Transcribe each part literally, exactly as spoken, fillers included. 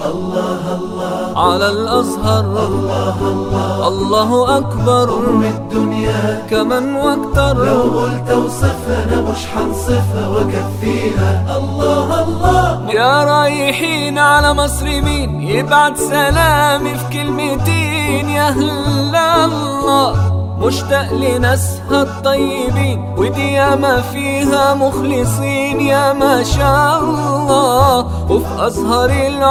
الله الله على الأزهر. الله الله الله أكبر أم الدنيا كمن واكتر. لو قلت وصفها أنا مش حنصفها وكفيها. الله الله يا رايحين على مصر مين يبعت سلامي في كلمتين؟ يا أهل الله مشتاق لناسها الطيبين، ودي ياما فيها مخلصين يا ما شاء الله. وفي أزهر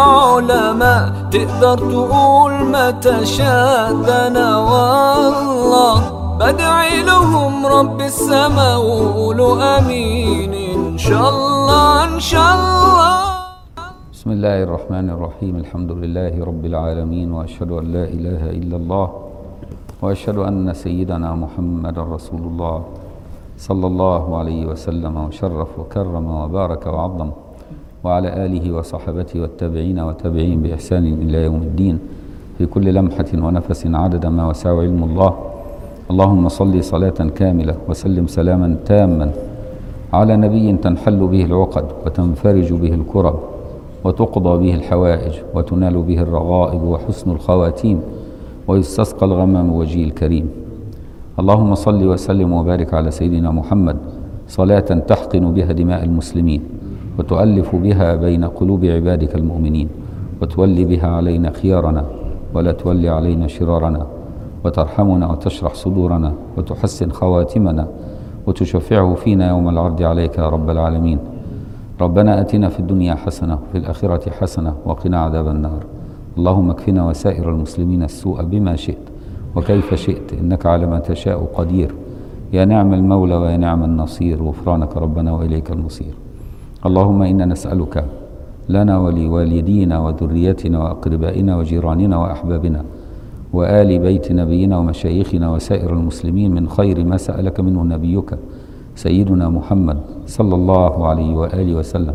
العلماء تقدر تقول ما تشاء. ده أنا والله بدعي لهم رب السما وقولوا آمين إن شاء الله إن شاء الله. بسم الله الرحمن الرحيم. الحمد لله رب العالمين، وأشهد أن لا إله إلا الله، وأشهد أن سيدنا محمد رسول الله صلى الله عليه وسلم وشرف وكرم وبارك وعظم، وعلى آله وصحبته والتابعين والتابعين بإحسان إلى يوم الدين، في كل لمحة ونفس عدد ما وسع علم الله. اللهم صل صلاة كاملة وسلم سلاما تاما على نبي تنحل به العقد وتنفرج به الكرب وتقضى به الحوائج وتنال به الرغائب وحسن الخواتيم ويستسقى الغمام وجهه الكريم. اللهم صل وسلم وبارك على سيدنا محمد صلاة تحقن بها دماء المسلمين، وتؤلف بها بين قلوب عبادك المؤمنين، وتولي بها علينا خيارنا ولا تولي علينا شرارنا، وترحمنا وتشرح صدورنا وتحسن خواتمنا، وتشفعه فينا يوم العرض عليك يا رب العالمين. ربنا آتنا في الدنيا حسنة وفي الآخرة حسنة وقنا عذاب النار. اللهم اكفنا وسائر المسلمين السوء بما شئت وكيف شئت، إنك على ما تشاء قدير. يا نعم المولى ويا نعم النصير، غفرانك ربنا وإليك المصير. اللهم إنا نسألك لنا ولوالدينا وذريتنا وأقربائنا وجيراننا وأحبابنا وآل بيت نبينا ومشايخنا وسائر المسلمين من خير ما سألك منه نبيك سيدنا محمد صلى الله عليه وآله وسلم،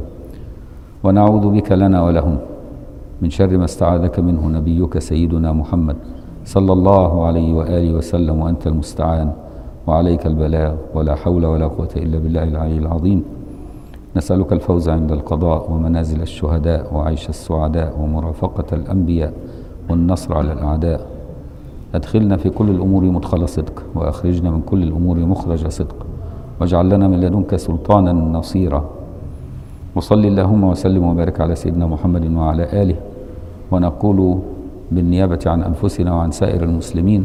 ونعوذ بك لنا ولهم من شر ما استعاذك منه نبيك سيدنا محمد صلى الله عليه وآله وسلم، وأنت المستعان وعليك البلاغ، ولا حول ولا قوة إلا بالله العلي العظيم. نسألك الفوز عند القضاء ومنازل الشهداء وعيش السعداء ومرافقة الأنبياء والنصر على الأعداء. أدخلنا في كل الأمور مدخل صدق، وأخرجنا من كل الأمور مخرج صدق، واجعل لنا من لدنك سلطانا نصيرا. وصل اللهم وسلم وبارك على سيدنا محمد وعلى آله. ونقول بالنيابة عن أنفسنا وعن سائر المسلمين: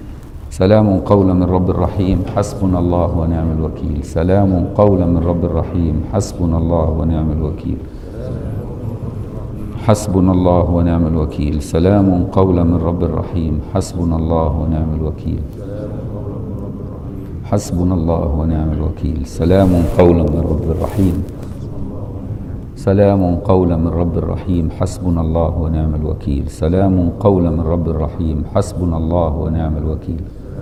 سلام قولا من رب رحيم، حسبنا الله ونعم الوكيل. سلام قولا من رب رحيم، حسبنا الله ونعم الوكيل. حسبنا الله ونعم الوكيل. سلام قولا من رب رحيم، حسبنا الله ونعم الوكيل. حسبنا الله ونعم الوكيل. سلام قولا من رب رحيم. سلام قولا من رب رحيم، حسبنا الله ونعم الوكيل. سلام قولا من رب رحيم، حسبنا الله ونعم الوكيل.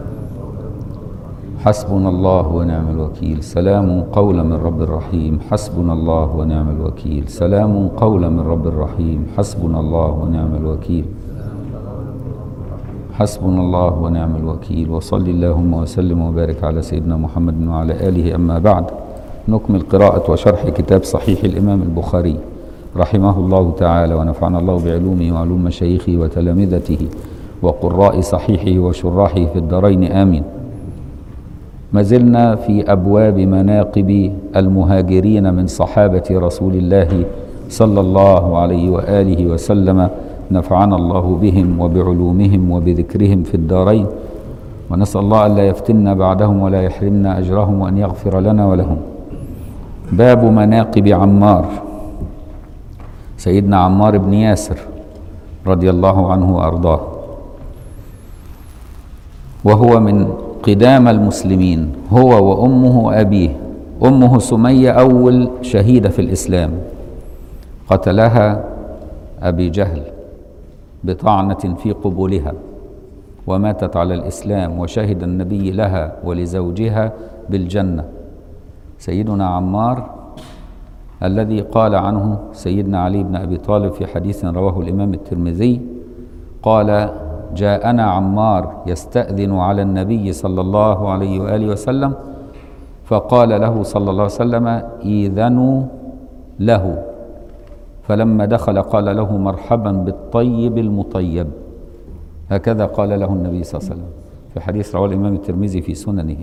حسبنا الله ونعم الوكيل. سلام قولا من رب رحيم، حسبنا الله ونعم الوكيل. سلام قولا من رب رحيم، حسبنا الله ونعم الوكيل. حسبنا الله ونعم الوكيل. وصل اللهم وسلم وبارك على سيدنا محمد وعلى آله. أما بعد، نكمل قراءة وشرح كتاب صحيح الإمام البخاري رحمه الله تعالى، ونفعنا الله بعلومه وعلوم مشايخه وتلامذته وقراء صحيحه وشراحه في الدارين آمين. ما زلنا في أبواب مناقب المهاجرين من صحابة رسول الله صلى الله عليه وآله وسلم، نفعنا الله بهم وبعلومهم وبذكرهم في الدارين، ونسأل الله ألا يفتنا بعدهم ولا يحرمنا أجرهم، وأن يغفر لنا ولهم. باب مناقب عمار. سيدنا عمار بن ياسر رضي الله عنه وأرضاه، وهو من قدام المسلمين، هو وأمه وأبيه. أمه سمية أول شهيدة في الإسلام، قتلها أبي جهل بطعنة في قبولها، وماتت على الإسلام، وشهد النبي لها ولزوجها بالجنة. سيدنا عمار الذي قال عنه سيدنا علي بن أبي طالب في حديث رواه الإمام الترمذي، قال: جاءنا عمار يستأذن على النبي صلى الله عليه وآله وسلم، فقال له صلى الله عليه وسلم: إيذنوا له. فلما دخل قال له مرحبا بالطيب المطيب. هكذا قال له النبي صلى الله عليه وسلم في حديث رواه الإمام الترمذي في سننه.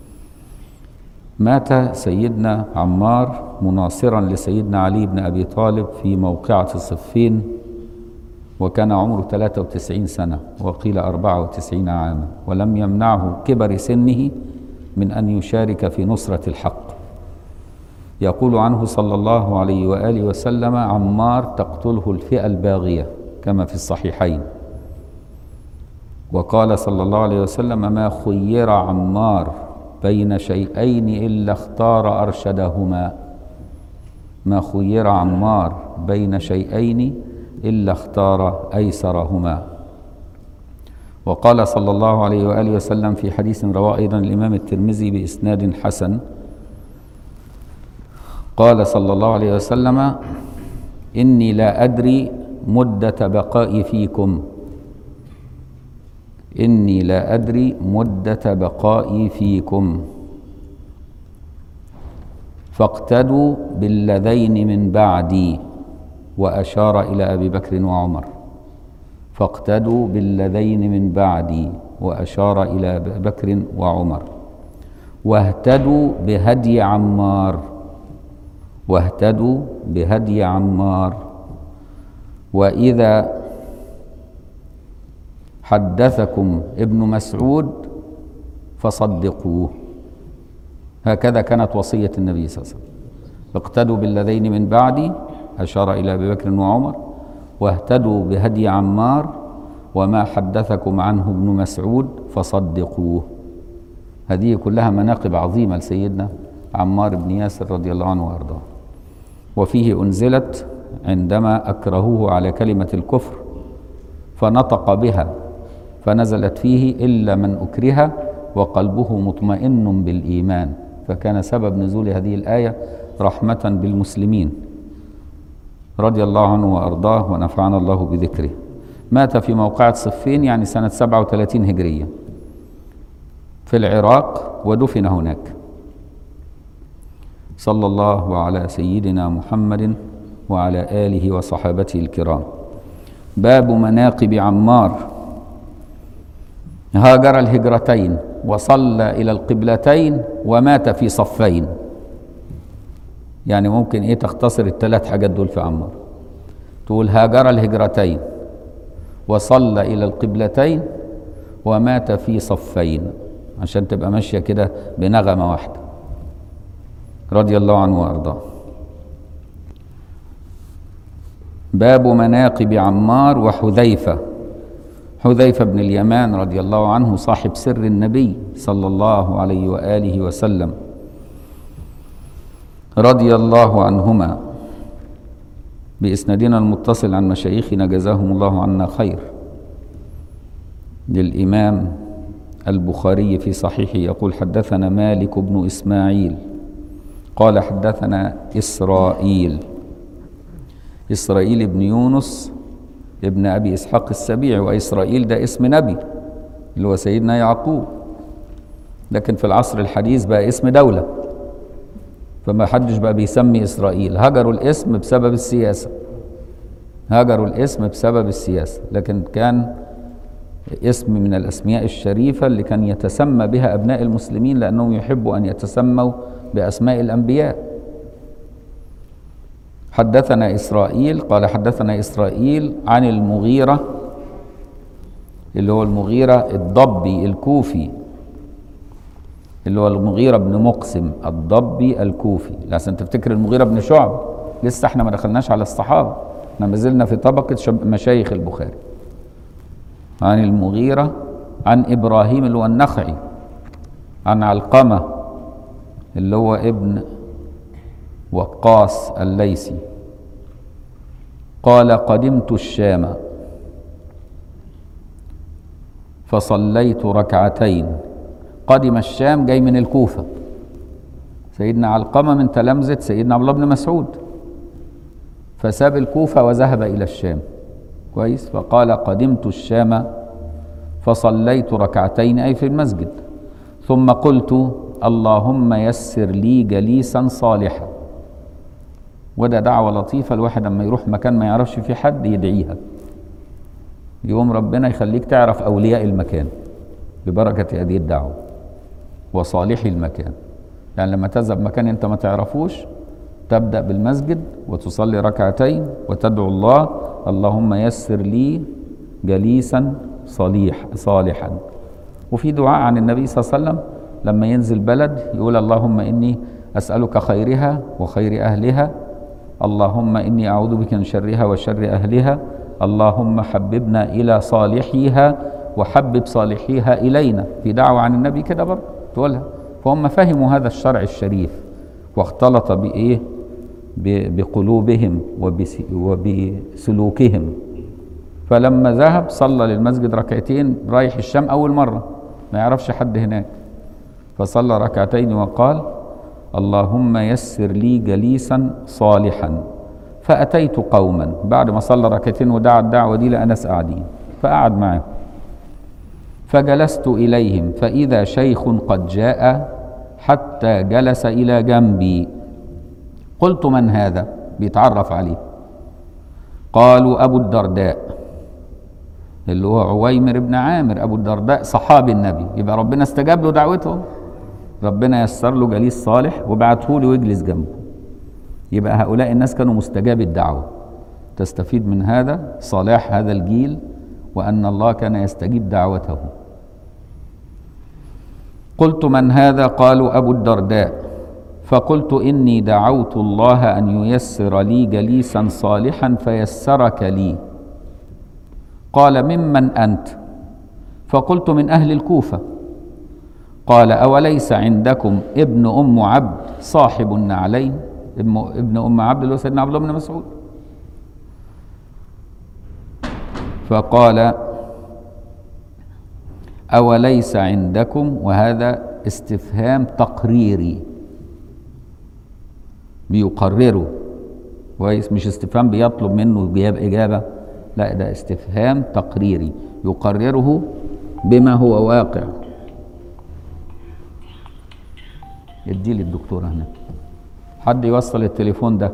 مات سيدنا عمار مناصرا لسيدنا علي بن أبي طالب في موقعة صفين، وكان عمره ثلاثة وتسعين سنة وقيل أربعة وتسعين عاما، ولم يمنعه كبر سنه من أن يشارك في نصرة الحق. يقول عنه صلى الله عليه وآله وسلم: عمار تقتله الفئة الباغية، كما في الصحيحين. وقال صلى الله عليه وسلم: ما خير عمار بين شيئين إلا اختار أرشدهما. ما خير عمار بين شيئين إلا اختار أيسرهما. وقال صلى الله عليه وآله وسلم في حديث رواه أيضا الإمام الترمذي بإسناد حسن، قال صلى الله عليه وسلم: إني لا أدري مدة بقائي فيكم إني لا أدري مدة بقائي فيكم فاقتدوا بالذين من بعدي. وأشار إلى أبي بكر وعمر. فاقتدوا بالذين من بعدي، وأشار إلى أبي بكر وعمر. واهتدوا بهدي عمار واهتدوا بهدي عمار وإذا حدثكم ابن مسعود فصدقوه. هكذا كانت وصية النبي صلى الله عليه وسلم: اقتدوا بالذين من بعدي، أشار إلى أبي بكر وعمر، واهتدوا بهدي عمار، وما حدثكم عنه ابن مسعود فصدقوه. هذه كلها مناقب عظيمة لسيدنا عمار بن ياسر رضي الله عنه وأرضاه. وفيه أنزلت عندما أكرهوه على كلمة الكفر فنطق بها، فنزلت فيه: إلا من أكره وقلبه مطمئن بالإيمان. فكان سبب نزول هذه الآية رحمة بالمسلمين رضي الله عنه وأرضاه، ونفعنا الله بذكره. مات في موقعة صفين، يعني سنة سبعة وثلاثين هجرية، في العراق، ودفن هناك. صلى الله على سيدنا محمد وعلى آله وصحابته الكرام. باب مناقب عمار. هاجر الهجرتين وصلى إلى القبلتين ومات في صفين. يعني ممكن ايه تختصر الثلاث حاجات دول في عمار، تقول هاجر الهجرتين وصلى إلى القبلتين ومات في صفين، عشان تبقى ماشية كده بنغمة واحدة، رضي الله عنه وأرضاه. باب مناقب عمار وحذيفة. حذيفة بن اليمان رضي الله عنه صاحب سر النبي صلى الله عليه وآله وسلم، رضي الله عنهما، بإسنادنا المتصل عن مشايخنا جزاهم الله عنا خير. للإمام البخاري في صحيحه يقول: حدثنا مالك بن إسماعيل قال حدثنا إسرائيل إسرائيل بن يونس ابن أبي إسحاق السبيعي. وإسرائيل ده اسم نبي اللي هو سيدنا يعقوب، لكن في العصر الحديث بقى اسم دولة، فما حدش بقى بيسمي إسرائيل. هجروا الاسم بسبب السياسة هجروا الاسم بسبب السياسة لكن كان اسم من الأسماء الشريفة اللي كان يتسمى بها أبناء المسلمين، لأنهم يحبوا أن يتسموا بأسماء الأنبياء. حدثنا إسرائيل قال حدثنا إسرائيل عن المغيرة، اللي هو المغيرة الضبي الكوفي، اللي هو المغيرة بن مقسم الضبي الكوفي. لازم تفتكر المغيرة بن شعب، لسه احنا ما دخلناش على الصحابة، احنا ما زلنا في طبقة مشايخ البخاري. عن المغيرة عن إبراهيم اللي هو النخعي، عن علقمة اللي هو ابن وقاص الليثي، قال: قدمت الشام فصليت ركعتين. قدم الشام جاي من الكوفة، سيدنا علقمة من تلامذة سيدنا عبد الله بن مسعود، فساب الكوفة وذهب إلى الشام. كويس. فقال: قدمت الشام فصليت ركعتين، أي في المسجد، ثم قلت: اللهم يسر لي جليسا صالحا وده دعوة لطيفة، الواحد لما يروح مكان ما يعرفش فيه حد يدعيها، يقوم ربنا يخليك تعرف أولياء المكان ببركة هذه الدعوة وصالحي المكان. يعني لما تذهب مكان انت ما تعرفوش، تبدأ بالمسجد وتصلي ركعتين وتدعو الله: اللهم يسر لي جليسا صليح صالحا. وفي دعاء عن النبي صلى الله عليه وسلم لما ينزل بلد يقول: اللهم إني أسألك خيرها وخير أهلها، اللهم إني أعوذ بك من شرها وشر أهلها، اللهم حببنا إلى صالحيها وحبب صالحيها إلينا. في دعوة عن النبي كده برضه تقولها. فهم فهموا هذا الشرع الشريف واختلط بإيه؟ بقلوبهم وبسلوكهم. فلما ذهب صلى للمسجد ركعتين رايح الشام أول مرة، ما يعرفش حد هناك، فصلى ركعتين وقال: اللهم يسر لي جليسا صالحا. فأتيت قوما، بعد ما صلى ركعتين ودعا الدعوة دي لأناس قاعدين، فقعد معهم فجلست إليهم فإذا شيخ قد جاء حتى جلس إلى جنبي. قلت: من هذا؟ بيتعرف عليه. قالوا: أبو الدرداء، اللي هو عويمر بن عامر أبو الدرداء صحابي النبي. يبقى ربنا استجاب له دعوته، ربنا يسر له جليس صالح وبعته له ويجلس جنبه. يبقى هؤلاء الناس كانوا مستجاب الدعوة. تستفيد من هذا صلاح هذا الجيل وأن الله كان يستجيب دعوته. قلت: من هذا؟ قالوا: أبو الدرداء. فقلت: إني دعوت الله أن ييسر لي جليسا صالحا فيسرك لي. قال: ممن أنت؟ فقلت: من أهل الكوفة. قال: أوليس عندكم ابن أم عبد صاحب النعلين؟ ابن أم عبد اللي هو سيدنا عبد الله بن مسعود. فقال: أوليس عندكم، وهذا استفهام تقريري بيقرره كويس، مش استفهام بيطلب منه إجابة، لا، ده استفهام تقريري يقرره بما هو واقع. يدي لي الدكتورة هنا، حد يوصل التليفون ده.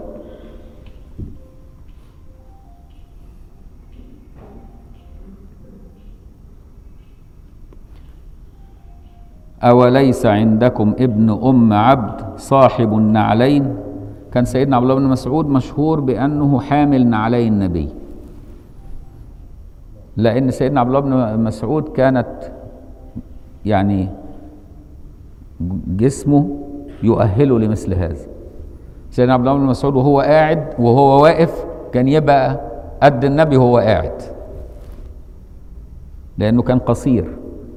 أوليس عندكم ابن أم عبد صاحب النعلين؟ كان سيدنا عبد الله بن مسعود مشهور بأنه حامل نعلي النبي، لأن سيدنا عبد الله بن مسعود كانت يعني جسمه يؤهله لمثل هذا. سيدنا عبد الله بن مسعود وهو قاعد وهو واقف كان يبقى قد النبي وهو قاعد، لأنه كان قصير،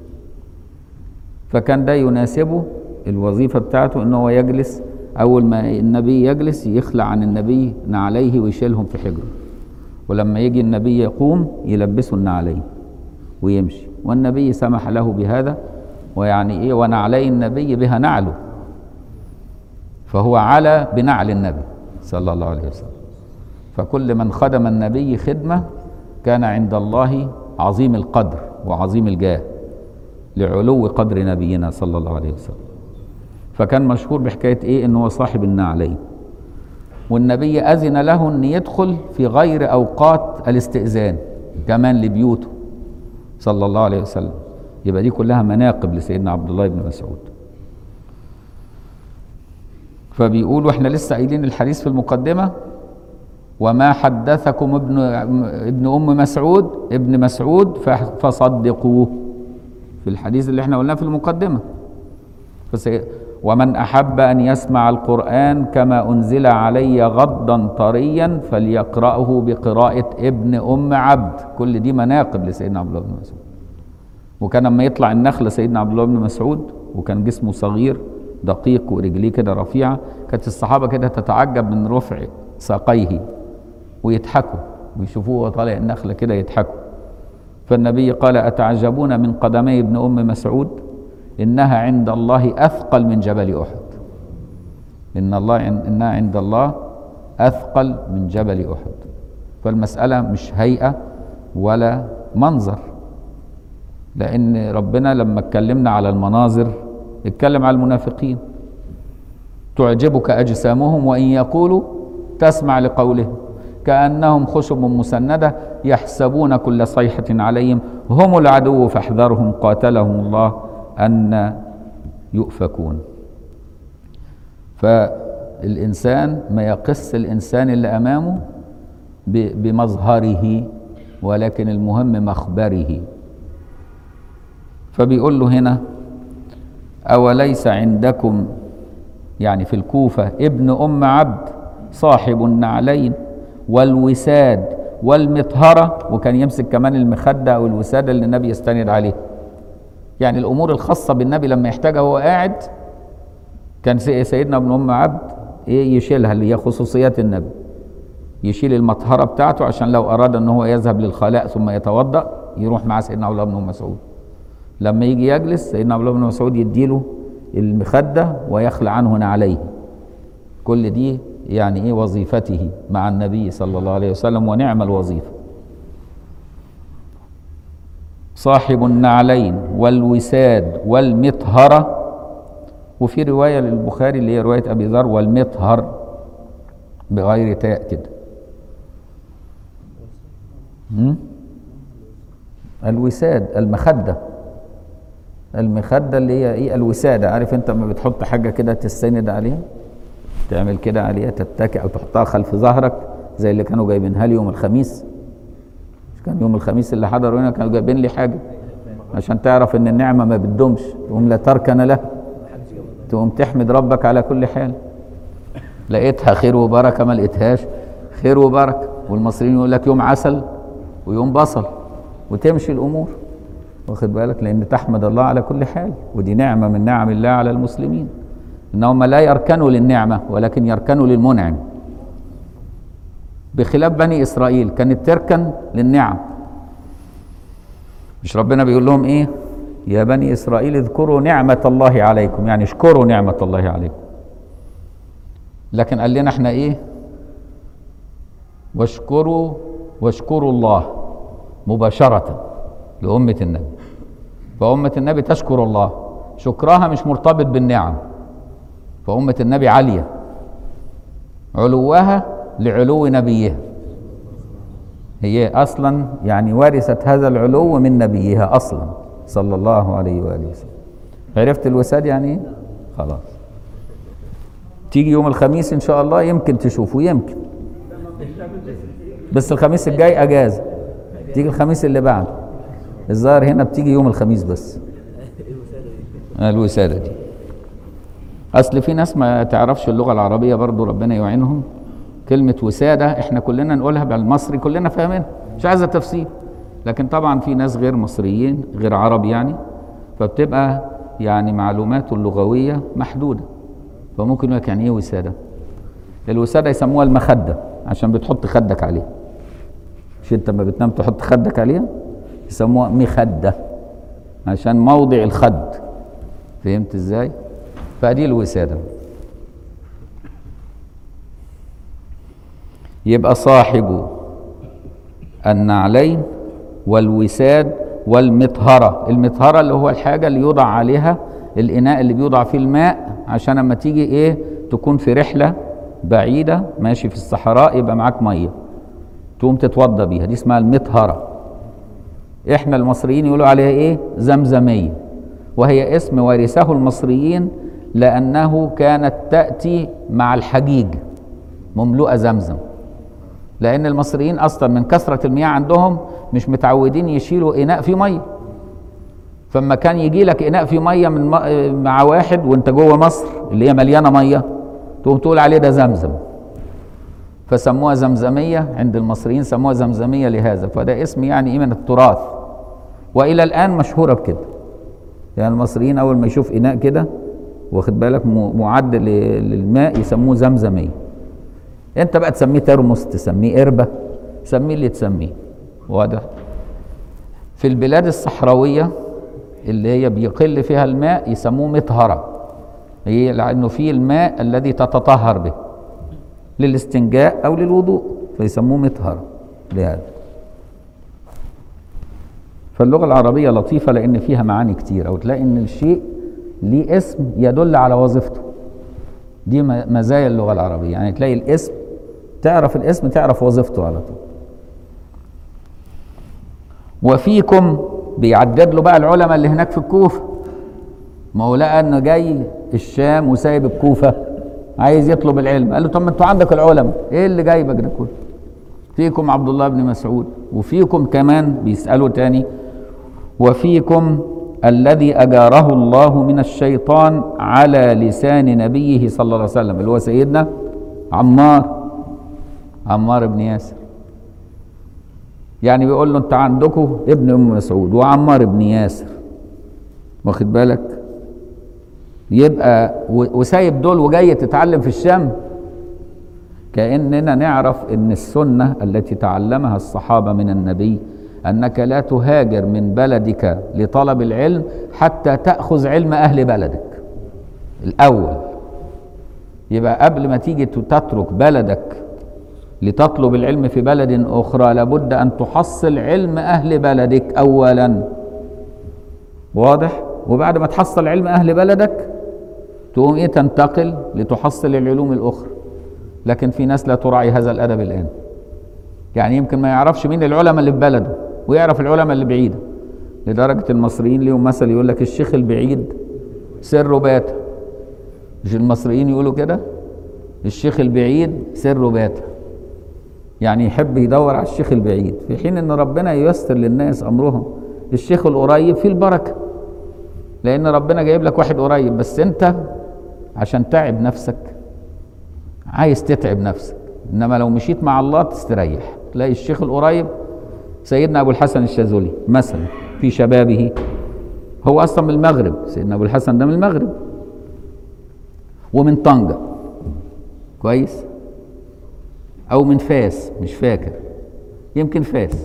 فكان ده يناسبه الوظيفة بتاعته إنه هو يجلس أول ما النبي يجلس يخلع عن النبي نعليه ويشيلهم في حجره، ولما يجي النبي يقوم يلبسه النعلين ويمشي، والنبي سمح له بهذا. ويعني إيه؟ ونعلي النبي بها نعله، فهو على بنعل النبي صلى الله عليه وسلم. فكل من خدم النبي خدمة كان عند الله عظيم القدر وعظيم الجاه لعلو قدر نبينا صلى الله عليه وسلم. فكان مشهور بحكاية ايه؟ انه هو صاحب النعلين، والنبي اذن له ان يدخل في غير اوقات الاستئذان كمان لبيوته صلى الله عليه وسلم. يبقى دي كلها مناقب لسيدنا عبد الله بن مسعود. فبيقول، واحنا لسه قايلين الحديث في المقدمة: وما حدثكم ابن ابن ام مسعود ابن مسعود فصدقوه، في الحديث اللي احنا قلناه في المقدمة. ومن أحب أن يسمع القرآن كما أنزل علي غضا طريا فليقرأه بقراءة ابن أم عبد. كل دي مناقب لسيدنا عبد الله بن مسعود. وكان لما يطلع النخل سيدنا عبد الله بن مسعود وكان جسمه صغير دقيق ورجليه كده رفيعة، كانت الصحابة كده تتعجب من رفع ساقيه ويضحكوا ويشوفوه وطالع النخلة كده يضحكوا. فالنبي قال: أتعجبون من قدمي ابن أم مسعود؟ إنها عند الله أثقل من جبل أحد. إن الله إنها عند الله أثقل من جبل أحد. فالمسألة مش هيئة ولا منظر، لأن ربنا لما اتكلمنا على المناظر اتكلم على المنافقين: تعجبك أجسامهم وإن يقولوا تسمع لقوله كأنهم خشب مسندة يحسبون كل صيحة عليهم هم العدو فاحذرهم قاتلهم الله أن يؤفكون. فالإنسان ما يقص الإنسان اللي أمامه بمظهره، ولكن المهم مخبره. فبيقول له هنا أوليس عندكم يعني في الكوفة ابن أم عبد صاحب النعلين والوساد والمطهرة، وكان يمسك كمان المخدة أو الوسادة اللي النبي يستند عليه. يعني الأمور الخاصة بالنبي لما يحتاجها وهو قاعد كان سيدنا ابن أم عبد إيه يشيلها، اللي هي خصوصيات النبي. يشيل المطهرة بتاعته عشان لو أراد أن هو يذهب للخلاء ثم يتوضأ يروح مع سيدنا عبد الله بن مسعود. لما يجي يجلس سيدنا عبد الله بن مسعود يديله المخدة ويخلع عنه نعليه. كل دي يعني ايه وظيفته مع النبي صلى الله عليه وسلم، ونعم الوظيفة. صاحب النعلين والوساد والمطهرة، وفي رواية للبخاري اللي هي رواية أبي ذر والمطهر بغير تاء كده. الوساد المخدة، المخدة اللي هي ايه الوسادة. عارف انت لما بتحط حاجة كده تستند عليها، تعمل كده عليها تتكئ او تحطها خلف ظهرك، زي اللي كانوا جايبينها لي يوم الخميس. مش كان يوم الخميس اللي حضروا هنا كانوا جايبين لي حاجة عشان تعرف ان النعمة ما بتدومش، تقوم لا تركن له، تقوم تحمد ربك على كل حال. لقيتها خير وبركة، ما لقيتهاش خير وبركة. والمصريين يقول لك يوم عسل ويوم بصل، وتمشي الامور، واخد بالك، لان تحمد الله على كل حال. ودي نعمة من نعم الله على المسلمين، انهم لا يركنوا للنعمة ولكن يركنوا للمنعم، بخلاف بني اسرائيل كانت تركن للنعم. مش ربنا بيقول لهم ايه؟ يا بني اسرائيل اذكروا نعمة الله عليكم، يعني اشكروا نعمة الله عليكم. لكن قال لنا احنا ايه؟ واشكروا واشكروا الله مباشرة لأمة النبي. فأمة النبي تشكر الله، شكرها مش مرتبط بالنعم. فأمة النبي عالية، علوها لعلو نبيها، هي أصلا يعني ورثت هذا العلو من نبيها أصلا صلى الله عليه وآله وسلم. عرفت الوساد يعني ايه؟ خلاص. تيجي يوم الخميس إن شاء الله يمكن تشوفه، يمكن، بس الخميس الجاي أجازة، تيجي الخميس اللي بعده. الظاهر هنا بتيجي يوم الخميس بس الوسادة دي. أصل في ناس ما تعرفش اللغة العربية برضو، ربنا يعينهم. كلمة وسادة احنا كلنا نقولها بالمصري، كلنا فاهمينها، مش عايزة تفسير. لكن طبعا في ناس غير مصريين غير عرب يعني، فبتبقى يعني معلوماته اللغوية محدودة، فممكن يقول لك يعني ايه وسادة؟ الوسادة يسموها المخدة عشان بتحط خدك عليها. مش انت لما بتنام تحط خدك عليها؟ يسموها مخدة عشان موضع الخد. فهمت ازاي؟ فدي الوسادة. يبقى صاحب النعلين والوساد والمطهرة. المطهرة اللي هو الحاجة اللي يوضع عليها الإناء اللي بيوضع فيه الماء، عشان لما تيجي ايه تكون في رحلة بعيدة ماشي في الصحراء يبقى معاك مية تقوم تتوضى بيها، دي اسمها المطهرة. احنا المصريين يقولوا عليها ايه؟ زمزمية. وهي اسم ورثه المصريين لأنه كانت تأتي مع الحجيج مملوءة زمزم، لأن المصريين أصلا من كثرة المياه عندهم مش متعودين يشيلوا إناء فيه مية. فما كان يجي لك إناء فيه مية من مع واحد وانت جوه مصر اللي هي مليانة مية، تقوم تقول عليه ده زمزم، فسموها زمزمية. عند المصريين سموها زمزمية لهذا، فده اسم يعني ايه من التراث، وإلى الآن مشهورة بكده. يعني المصريين أول ما يشوف إناء كده واخد بالك معد للماء يسموه زمزمية. انت بقى تسميه ترمس، تسميه قربة، سميه اللي تسميه. واضح؟ في البلاد الصحراوية اللي هي بيقل فيها الماء يسموه مطهرة، هي لأنه فيه الماء الذي تتطهر به للاستنجاء أو للوضوء، فيسموه مطهرة لهذا. فاللغة العربية لطيفة لأن فيها معاني كتير، أو تلاقي إن الشيء ليه اسم يدل على وظيفته. دي مزايا اللغة العربية، يعني تلاقي الاسم تعرف الاسم تعرف وظيفته على طول. وفيكم بيعدد له بقى العلماء اللي هناك في الكوفة، ما هو لقى انه جاي الشام وسايب الكوفة عايز يطلب العلم، قال له طب ما انتوا عندك العلماء، ايه اللي جايبك ده كله؟ فيكم عبد الله بن مسعود، وفيكم كمان بيسألوا تاني وفيكم الذي أجاره الله من الشيطان على لسان نبيه صلى الله عليه وسلم، اللي هو سيدنا عمار عمار بن ياسر. يعني بيقول له انت عندكم ابن ام مسعود وعمار بن ياسر، واخد بالك؟ يبقى وسايب دول وجاي تتعلم في الشام. كأننا نعرف ان السنة التي تعلمها الصحابة من النبي انك لا تهاجر من بلدك لطلب العلم حتى تأخذ علم اهل بلدك الاول. يبقى قبل ما تيجي تترك بلدك لتطلب العلم في بلد اخرى لابد ان تحصل علم اهل بلدك اولا، واضح؟ وبعد ما تحصل علم اهل بلدك تقوم ايه تنتقل لتحصل العلوم الاخرى. لكن في ناس لا تراعي هذا الادب الان، يعني يمكن ما يعرفش مين العلماء اللي في بلده ويعرف العلماء اللي بعيده، لدرجه المصريين ليهم مثل يقول لك الشيخ البعيد سره بات. مش المصريين يقولوا كده؟ الشيخ البعيد سره بات، يعني يحب يدور على الشيخ البعيد، في حين ان ربنا ييسر للناس امرهم. الشيخ القريب فيه البركه، لان ربنا جايب لك واحد قريب، بس انت عشان تعب نفسك عايز تتعب نفسك. انما لو مشيت مع الله تستريح. تلاقي الشيخ القريب سيدنا ابو الحسن الشاذلي مثلا في شبابه، هو اصلا من المغرب، سيدنا ابو الحسن ده من المغرب ومن طنجة، كويس، او من فاس، مش فاكر، يمكن فاس.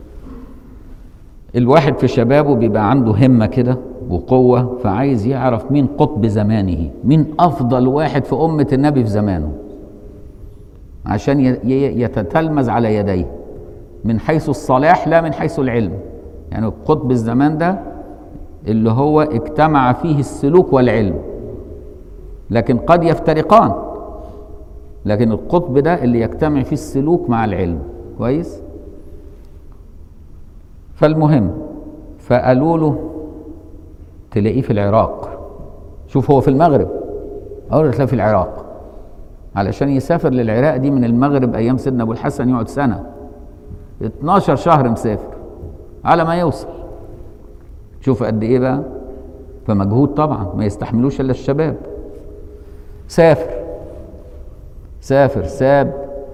الواحد في شبابه بيبقى عنده همة كده وقوة، فعايز يعرف مين قطب زمانه، مين افضل واحد في امة النبي في زمانه، عشان يتتلمذ على يديه من حيث الصلاح لا من حيث العلم. يعني قطب الزمان ده اللي هو اجتمع فيه السلوك والعلم، لكن قد يفترقان، لكن القطب ده اللي يجتمع فيه السلوك مع العلم، كويس. فالمهم فقالوا له تلاقيه في العراق. شوف هو في المغرب، أول تلاقيه في العراق، علشان يسافر للعراق دي من المغرب أيام سيدنا أبو الحسن يقعد سنة، اتناشر شهر مسافر على ما يوصل. شوف قد إيه بقى، فمجهود طبعا ما يستحملوش إلا الشباب. سافر سافر ساب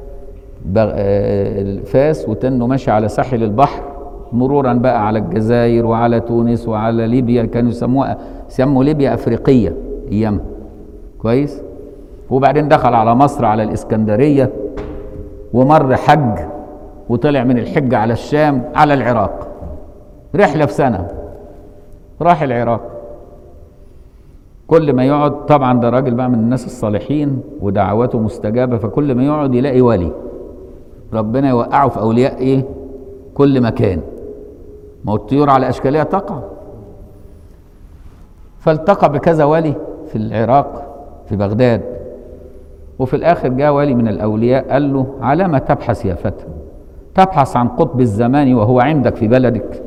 فاس وتنه ماشي على ساحل البحر، مرورا بقى على الجزائر وعلى تونس وعلى ليبيا، كانوا يسموها يسموا ليبيا افريقيه ايامها، كويس. وبعدين دخل على مصر على الاسكندريه، ومر حج، وطلع من الحج على الشام على العراق، رحله في سنه راح العراق. كل ما يقعد، طبعا ده راجل بقى من الناس الصالحين ودعواته مستجابه، فكل ما يقعد يلاقي ولي، ربنا يوقعه في اولياء ايه كل مكان، ما هو الطيور على اشكالها تقع. فالتقى بكذا ولي في العراق في بغداد، وفي الاخر جاء ولي من الاولياء قال له على ما تبحث يا فتى؟ تبحث عن قطب الزمان وهو عندك في بلدك.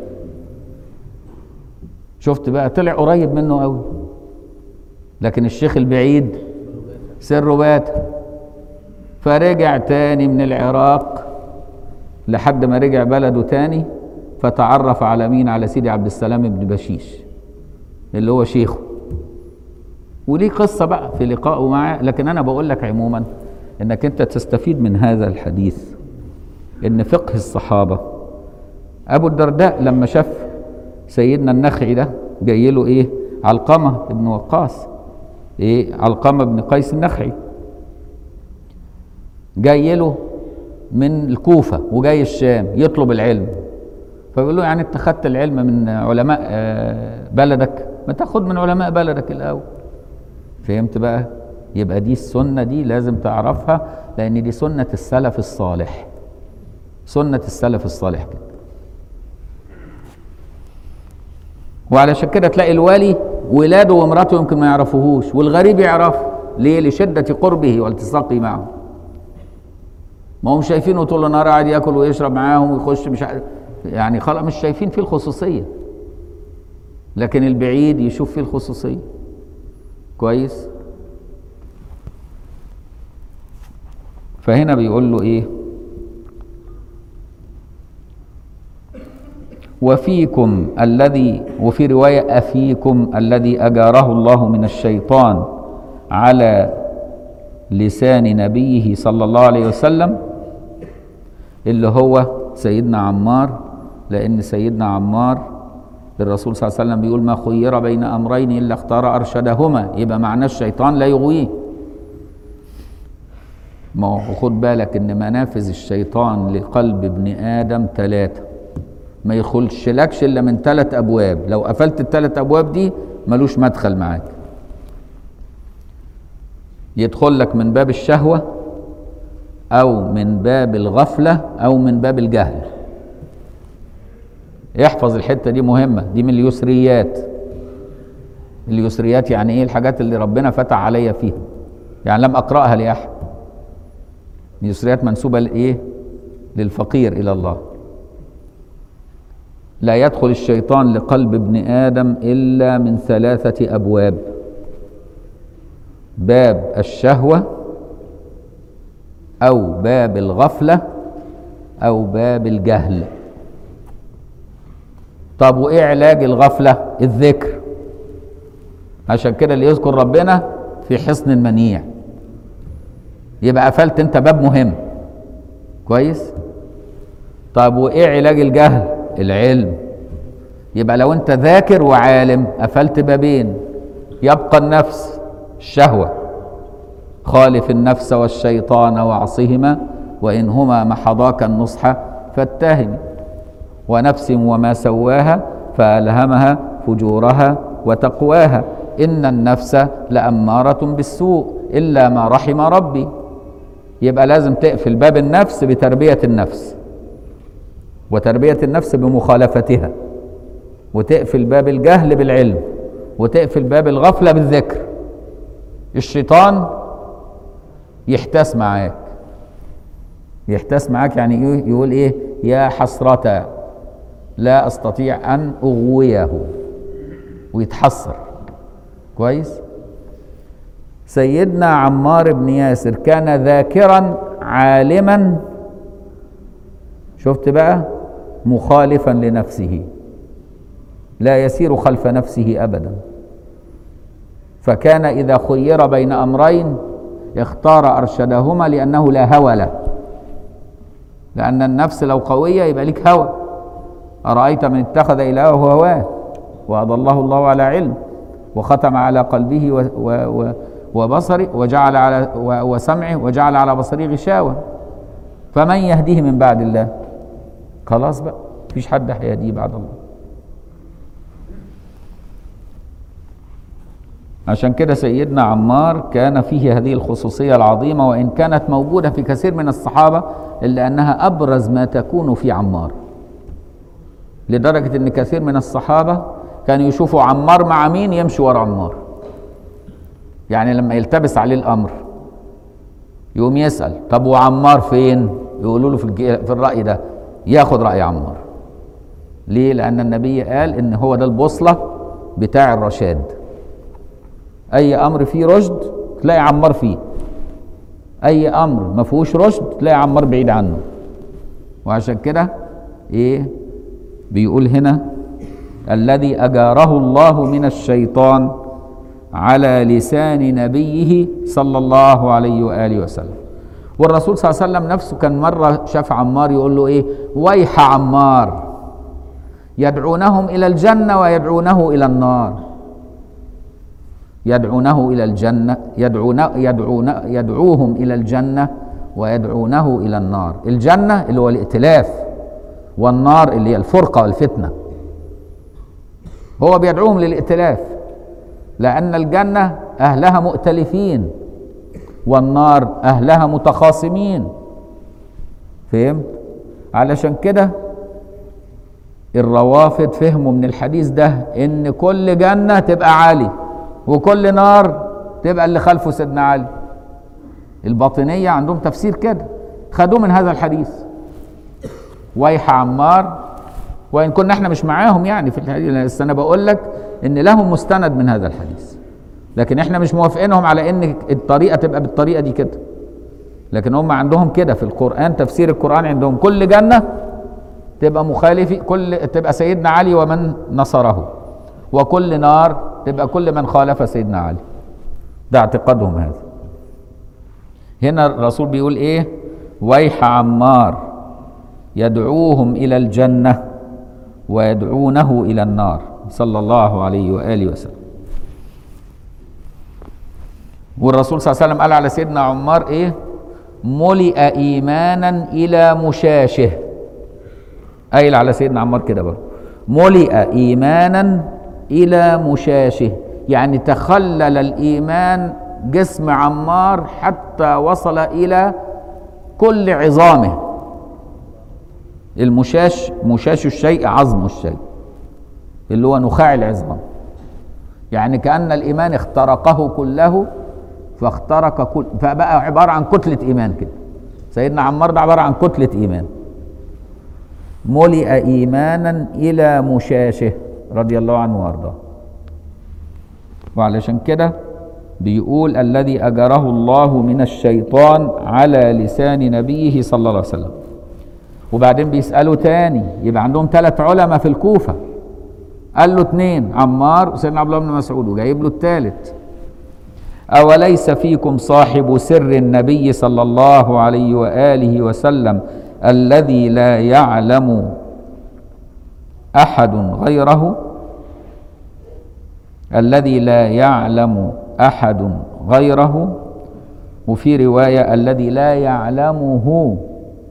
شفت بقى، طلع قريب منه قوي، لكن الشيخ البعيد سره بات. فرجع تاني من العراق لحد ما رجع بلده تاني، فتعرف على مين؟ على سيدي عبد السلام بن بشيش اللي هو شيخه، وليه قصة بقى في لقائه معه. لكن أنا بقول لك عموما إنك أنت تستفيد من هذا الحديث إن فقه الصحابة. أبو الدرداء لما شاف سيدنا النخعي ده جاي له إيه؟ علقمة بن وقاص، إيه؟ علقمة بن قيس النخعي جاي له من الكوفة وجاي الشام يطلب العلم، فبيقول له يعني انت خدت العلم من علماء بلدك، ما تاخد من علماء بلدك الاول. فهمت بقى؟ يبقى دي السنة دي لازم تعرفها، لان دي سنة السلف الصالح، سنة السلف الصالح كده. وعلشان كده تلاقي الوالي ولاده ومراته يمكن ما يعرفوهوش، والغريب يعرفه. ليه؟ لشدة قربه والتصاقه معه. ما هم شايفينه طول النهار قاعد ياكل ويشرب معاهم ويخش مش عارف، يعني خلاص مش شايفين فيه الخصوصيه، لكن البعيد يشوف فيه الخصوصيه. كويس. فهنا بيقول له ايه؟ وفيكم الذي، وفي رواية أفيكم الذي أجاره الله من الشيطان على لسان نبيه صلى الله عليه وسلم، اللي هو سيدنا عمار. لأن سيدنا عمار الرسول صلى الله عليه وسلم بيقول: ما خير بين أمرين إلا اختار أرشدهما. يبقى معناه الشيطان لا يغويه. ما هو خد بالك إن منافذ الشيطان لقلب ابن آدم ثلاثة، ما يدخلش لكش إلا من ثلاث أبواب. لو قفلت الثلاث أبواب دي ملوش مدخل معاك. يدخل لك من باب الشهوة، أو من باب الغفلة، أو من باب الجهل. احفظ الحتة دي مهمة، دي من اليسريات. اليسريات يعني ايه؟ الحاجات اللي ربنا فتح عليا فيها، يعني لم أقرأها لأحد. اليسريات منسوبة لإيه؟ للفقير إلى الله. لا يدخل الشيطان لقلب ابن آدم إلا من ثلاثة أبواب: باب الشهوة، أو باب الغفلة، أو باب الجهل. طب وإيه علاج الغفلة؟ الذكر. عشان كده اللي يذكر ربنا في حصن منيع. يبقى قفلت انت باب مهم. كويس. طب وإيه علاج الجهل؟ العلم. يبقى لو انت ذاكر وعالم قفلت بابين. يبقى النفس، الشهوة: خالف النفس والشيطان وعصهما وإنهما محضاك النصح فاتهم، ونفس وما سواها فألهمها فجورها وتقواها، إن النفس لأمارة بالسوء إلا ما رحم ربي. يبقى لازم تقفل باب النفس بتربية النفس، وتربية النفس بمخالفتها، وتقفل باب الجهل بالعلم، وتقفل باب الغفلة بالذكر. الشيطان يحتاس معاك. يحتاس معاك يعني يقول ايه؟ يا حسرة لا استطيع ان اغويه، ويتحسر. كويس. سيدنا عمار بن ياسر كان ذاكرا عالما، شفت بقى، مخالفا لنفسه، لا يسير خلف نفسه ابدا. فكان اذا خير بين امرين اختار ارشدهما، لانه لا هوى له. لان النفس لو قويه يبقى لك هوى. ارايت من اتخذ الهه هواه واضله الله على علم وختم على قلبه و و وبصره وجعل على وسمعه وجعل على بصره غشاوه، فمن يهديه من بعد الله؟ خلاص بقى مفيش حد هيهديه بعد الله. عشان كده سيدنا عمار كان فيه هذه الخصوصية العظيمة، وإن كانت موجودة في كثير من الصحابة إلا أنها أبرز ما تكون في عمار، لدرجة أن كثير من الصحابة كانوا يشوفوا عمار مع مين يمشي ورا عمار. يعني لما يلتبس عليه الأمر يقوم يسأل: طب وعمار فين؟ يقولوا له في, في الرأي ده، ياخد رأي عمار. ليه؟ لأن النبي قال إن هو ده البوصلة بتاع الرشاد. أي أمر فيه رشد تلاقي عمار فيه، أي أمر ما فيهوش رشد تلاقي عمار بعيد عنه. وعشان كده إيه بيقول هنا: الذي أجاره الله من الشيطان على لسان نبيه صلى الله عليه وآله وسلم. والرسول صلى الله عليه وسلم نفسه كان مرة شاف عمار يقول له إيه؟ ويح عمار، يدعونهم إلى الجنة ويدعونه إلى النار. يدعونه إلى الجنة، يدعون يدعون يدعوهم إلى الجنة ويدعونه إلى النار. الجنة اللي هو الائتلاف، والنار اللي هي الفرقة والفتنة. هو بيدعوهم للائتلاف، لأن الجنة أهلها مؤتلفين، والنار أهلها متخاصمين. فهمت؟ علشان كده الروافض فهموا من الحديث ده إن كل جنة تبقى علي، وكل نار تبقى اللي خلفه سيدنا علي. الباطنية عندهم تفسير كده: خدوه من هذا الحديث. ويح عمار، وان كنا احنا مش معاهم يعني في الحديث، بس انا بقول لك ان لهم مستند من هذا الحديث، لكن احنا مش موافقينهم على ان الطريقه تبقى بالطريقه دي كده. لكن هم عندهم كده في القران، تفسير القران عندهم كل جنه تبقى مخالف، كل تبقى سيدنا علي ومن نصره، وكل نار تبقى كل من خالف سيدنا علي. ده اعتقادهم هذا. هنا الرسول بيقول ايه؟ ويح عمار يدعوهم الى الجنه ويدعونه الى النار، صلى الله عليه واله وسلم. والرسول صلى الله عليه وسلم قال على سيدنا عمار ايه؟ ملئ ايمانا الى مشاشه. قايل على سيدنا عمار كده برضه، ملئ ايمانا الى مشاشه، يعني تخلل الايمان جسم عمار حتى وصل الى كل عظامه. المشاش، مشاش الشيء عظم الشيء، اللي هو نخاع العظام، يعني كأن الإيمان اخترقه كله، فاخترق كل، فبقى عبارة عن كتلة إيمان كده. سيدنا عمار ده عبارة عن كتلة إيمان. ملئ إيمانا إلى مشاشه رضي الله عنه وأرضاه. وعلشان كده بيقول الذي أجره الله من الشيطان على لسان نبيه صلى الله عليه وسلم. وبعدين بيسألوا تاني، يبقى عندهم ثلاث علماء في الكوفة. قال له اثنين، عمار وسيدنا عبد الله بن مسعود، وجايب له الثالث. أوليس فيكم صاحب سر النبي صلى الله عليه وآله وسلم الذي لا يعلم أحد غيره، الذي لا يعلم أحد غيره، وفي رواية الذي لا يعلمه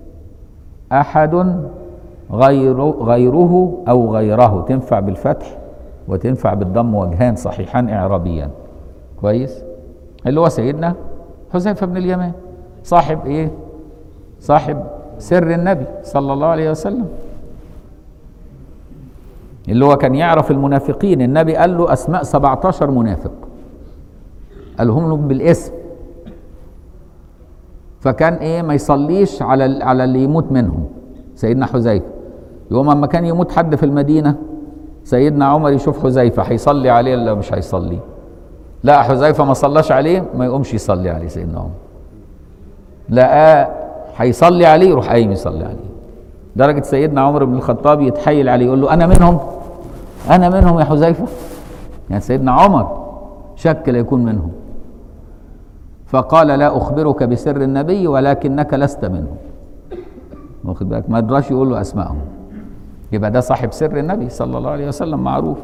أحد غيره, غيره أو غيره. تنفع بالفتح وتنفع بالضم، وجهان صحيحان إعرابيان. كويس؟ اللي هو سيدنا حذيفة بن اليمان، صاحب إيه؟ صاحب سر النبي صلى الله عليه وسلم، اللي هو كان يعرف المنافقين. النبي قال له أسماء سبعة عشر منافق، قالهم له بالاسم، فكان ايه ما يصليش على على اللي يموت منهم. سيدنا حذيفه يوم اما كان يموت حد في المدينه، سيدنا عمر يشوف حذيفه هيصلي عليه ولا مش هيصلي. لا، حذيفه ما صلاش عليه، ما يقومش يصلي عليه سيدنا عمر. لا، هيصلي عليه يروح قايم يصلي عليه. درجه سيدنا عمر بن الخطاب يتحايل عليه يقول له انا منهم، انا منهم يا حذيفه. يعني سيدنا عمر شك لا يكون منهم، فقال لا أخبرك بسر النبي ولكنك لست منهم. واخد بالك؟ ما قدرش يقول له أسمائهم. يبقى ده صاحب سر النبي صلى الله عليه وسلم، معروف.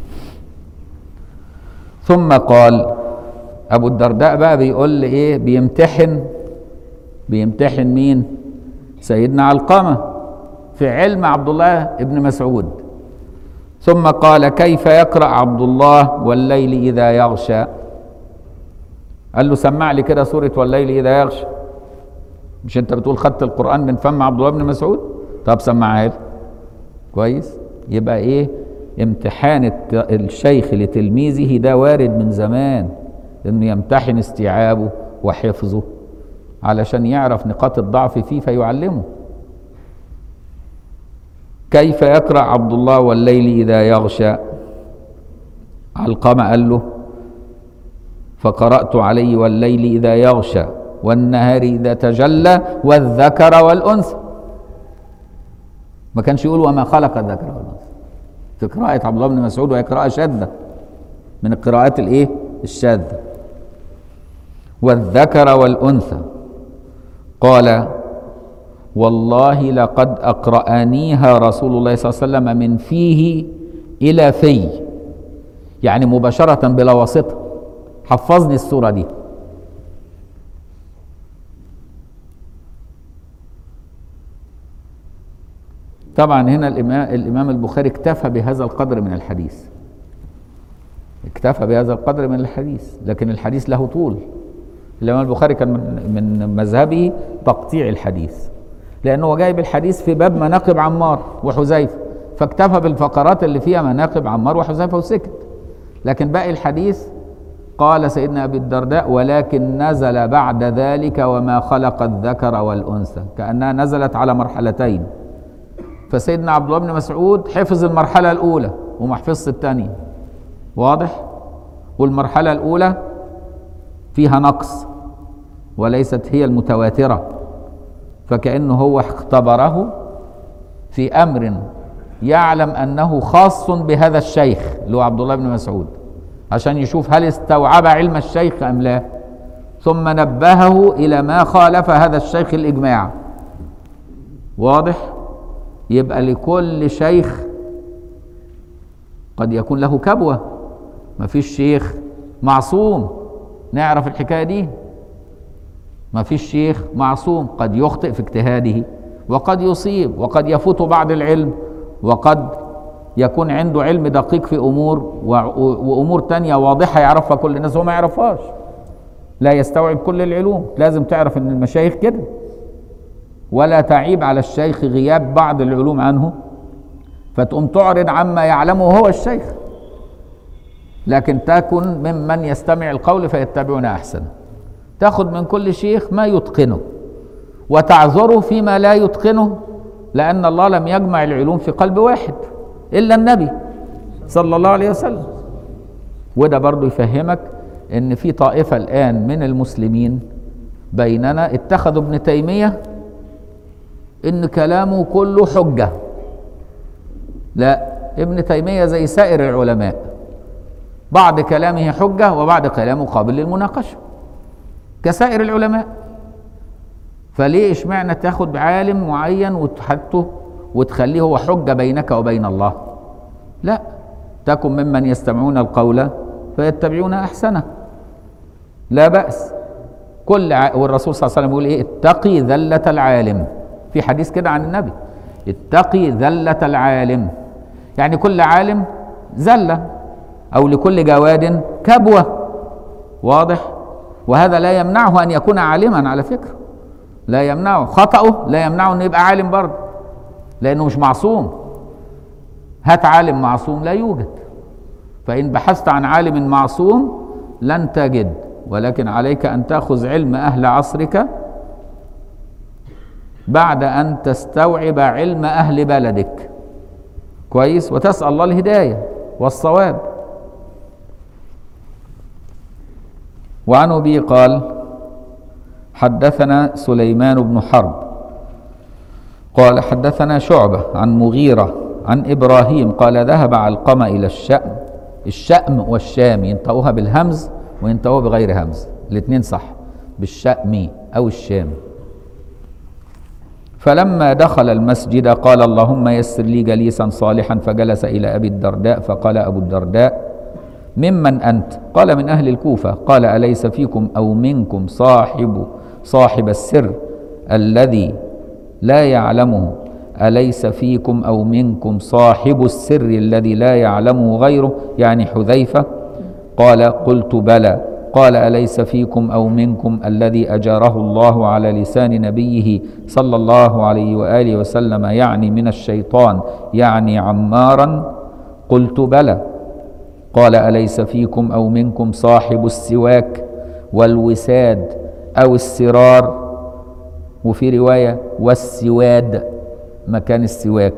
ثم قال أبو الدرداء بقى بيقول لي إيه؟ بيمتحن بيمتحن مين؟ سيدنا علقمة في علم عبد الله ابن مسعود. ثم قال كيف يقرأ عبد الله والليل إذا يغشى؟ قال له سمع لي كده سورة والليل إذا يغشى. مش أنت بتقول خدت القرآن من فم عبد الله بن مسعود؟ طب سمعها لي. كويس؟ يبقى إيه؟ امتحان الشيخ لتلميذه ده وارد من زمان، إنه يمتحن استيعابه وحفظه علشان يعرف نقاط الضعف فيه فيعلمه. كيف يقرأ عبد الله والليل إذا يغشى؟ علقمة قال له فقرأت عليه والليل إذا يغشى والنهار إذا تجلى والذكر والأنثى. ما كانش يقول وما خلق الذكر والأنثى في قراءة عبد الله بن مسعود، وهي قراءة شاذة من القراءات الإيه؟ الشاذة. والذكر والأنثى. قال والله لقد أقرأنيها رسول الله صلى الله عليه وسلم من فيه إلى في، يعني مباشرة بلا واسطة، حفظني السورة دي. طبعا هنا الإمام, الإمام البخاري اكتفى بهذا القدر من الحديث، اكتفى بهذا القدر من الحديث، لكن الحديث له طول. الإمام البخاري كان من مذهبه تقطيع الحديث، لأنه جايب الحديث في باب مناقب عمار وحذيفة، فاكتفى بالفقرات اللي فيها مناقب عمار وحذيفة وسكت. لكن باقي الحديث قال سيدنا أبي الدرداء: ولكن نزل بعد ذلك وما خلق الذكر والأنثى، كأنها نزلت على مرحلتين. فسيدنا عبد الله بن مسعود حفظ المرحلة الأولى وما حفظش الثانية، واضح؟ والمرحلة الأولى فيها نقص وليست هي المتواترة، فكأنه هو اختبره في أمر يعلم أنه خاص بهذا الشيخ اللي هو عبد الله بن مسعود، عشان يشوف هل استوعب علم الشيخ أم لا، ثم نبهه إلى ما خالف هذا الشيخ الإجماع. واضح؟ يبقى لكل شيخ قد يكون له كبوة، ما فيش شيخ معصوم، نعرف الحكاية دي، ما فيش شيخ معصوم، قد يخطئ في اجتهاده وقد يصيب وقد يفوت بعض العلم، وقد يكون عنده علم دقيق في أمور وأمور تانية واضحة يعرفها كل الناس وما يعرفهاش، لا يستوعب كل العلوم. لازم تعرف أن المشايخ كده، ولا تعيب على الشيخ غياب بعض العلوم عنه فتقوم تعرض عما يعلمه هو الشيخ، لكن تكن ممن يستمع القول فيتبعون أحسنه، تاخذ من كل شيخ ما يتقنه وتعذره فيما لا يتقنه، لأن الله لم يجمع العلوم في قلب واحد إلا النبي صلى الله عليه وسلم. وده برضو يفهمك إن في طائفة الآن من المسلمين بيننا اتخذوا ابن تيمية إن كلامه كله حجة. لا، ابن تيمية زي سائر العلماء، بعض كلامه حجة وبعض كلامه قابل للمناقشة كسائر العلماء. فليه اشمعنى تاخد عالم معين وتحطه وتخليه هو حجة بينك وبين الله؟ لا، تكن ممن يستمعون القول فيتبعون أحسنه، لا بأس. كل ع... والرسول صلى الله عليه وسلم يقول ايه؟ اتقي ذلة العالم، في حديث كده عن النبي، اتقي ذلة العالم، يعني كل عالم ذلة، أو لكل جواد كبوة. واضح؟ وهذا لا يمنعه أن يكون عالما، على فكرة لا يمنعه، خطأه لا يمنعه أن يبقى عالم برضه، لأنه مش معصوم. هات عالم معصوم، لا يوجد. فإن بحثت عن عالم معصوم لن تجد، ولكن عليك أن تأخذ علم أهل عصرك بعد أن تستوعب علم أهل بلدك كويس، وتسأل الله الهداية والصواب. وعن أبي قال: حدثنا سليمان بن حرب قال حدثنا شعبة عن مغيرة عن إبراهيم قال: ذهب علقمة إلى الشأم. الشأم والشام ينطقوها بالهمز وينطقوها بغير همز، الاثنين صح، بالشأم أو الشام. فلما دخل المسجد قال: اللهم يسر لي جليسا صالحا، فجلس إلى أبي الدرداء فقال أبو الدرداء: ممن أنت؟ قال: من أهل الكوفة. قال: أليس فيكم أو منكم صاحب صاحب السر الذي لا يعلمه؟ أليس فيكم أو منكم صاحب السر الذي لا يعلمه غيره، يعني حذيفة؟ قال: قلت بلى. قال: أليس فيكم أو منكم الذي أجاره الله على لسان نبيه صلى الله عليه وآله وسلم، يعني من الشيطان، يعني عمارا؟ قلت بلى. قال: أليس فيكم أو منكم صاحب السواك والوساد أو السرار، وفي رواية والسواد مكان السواك،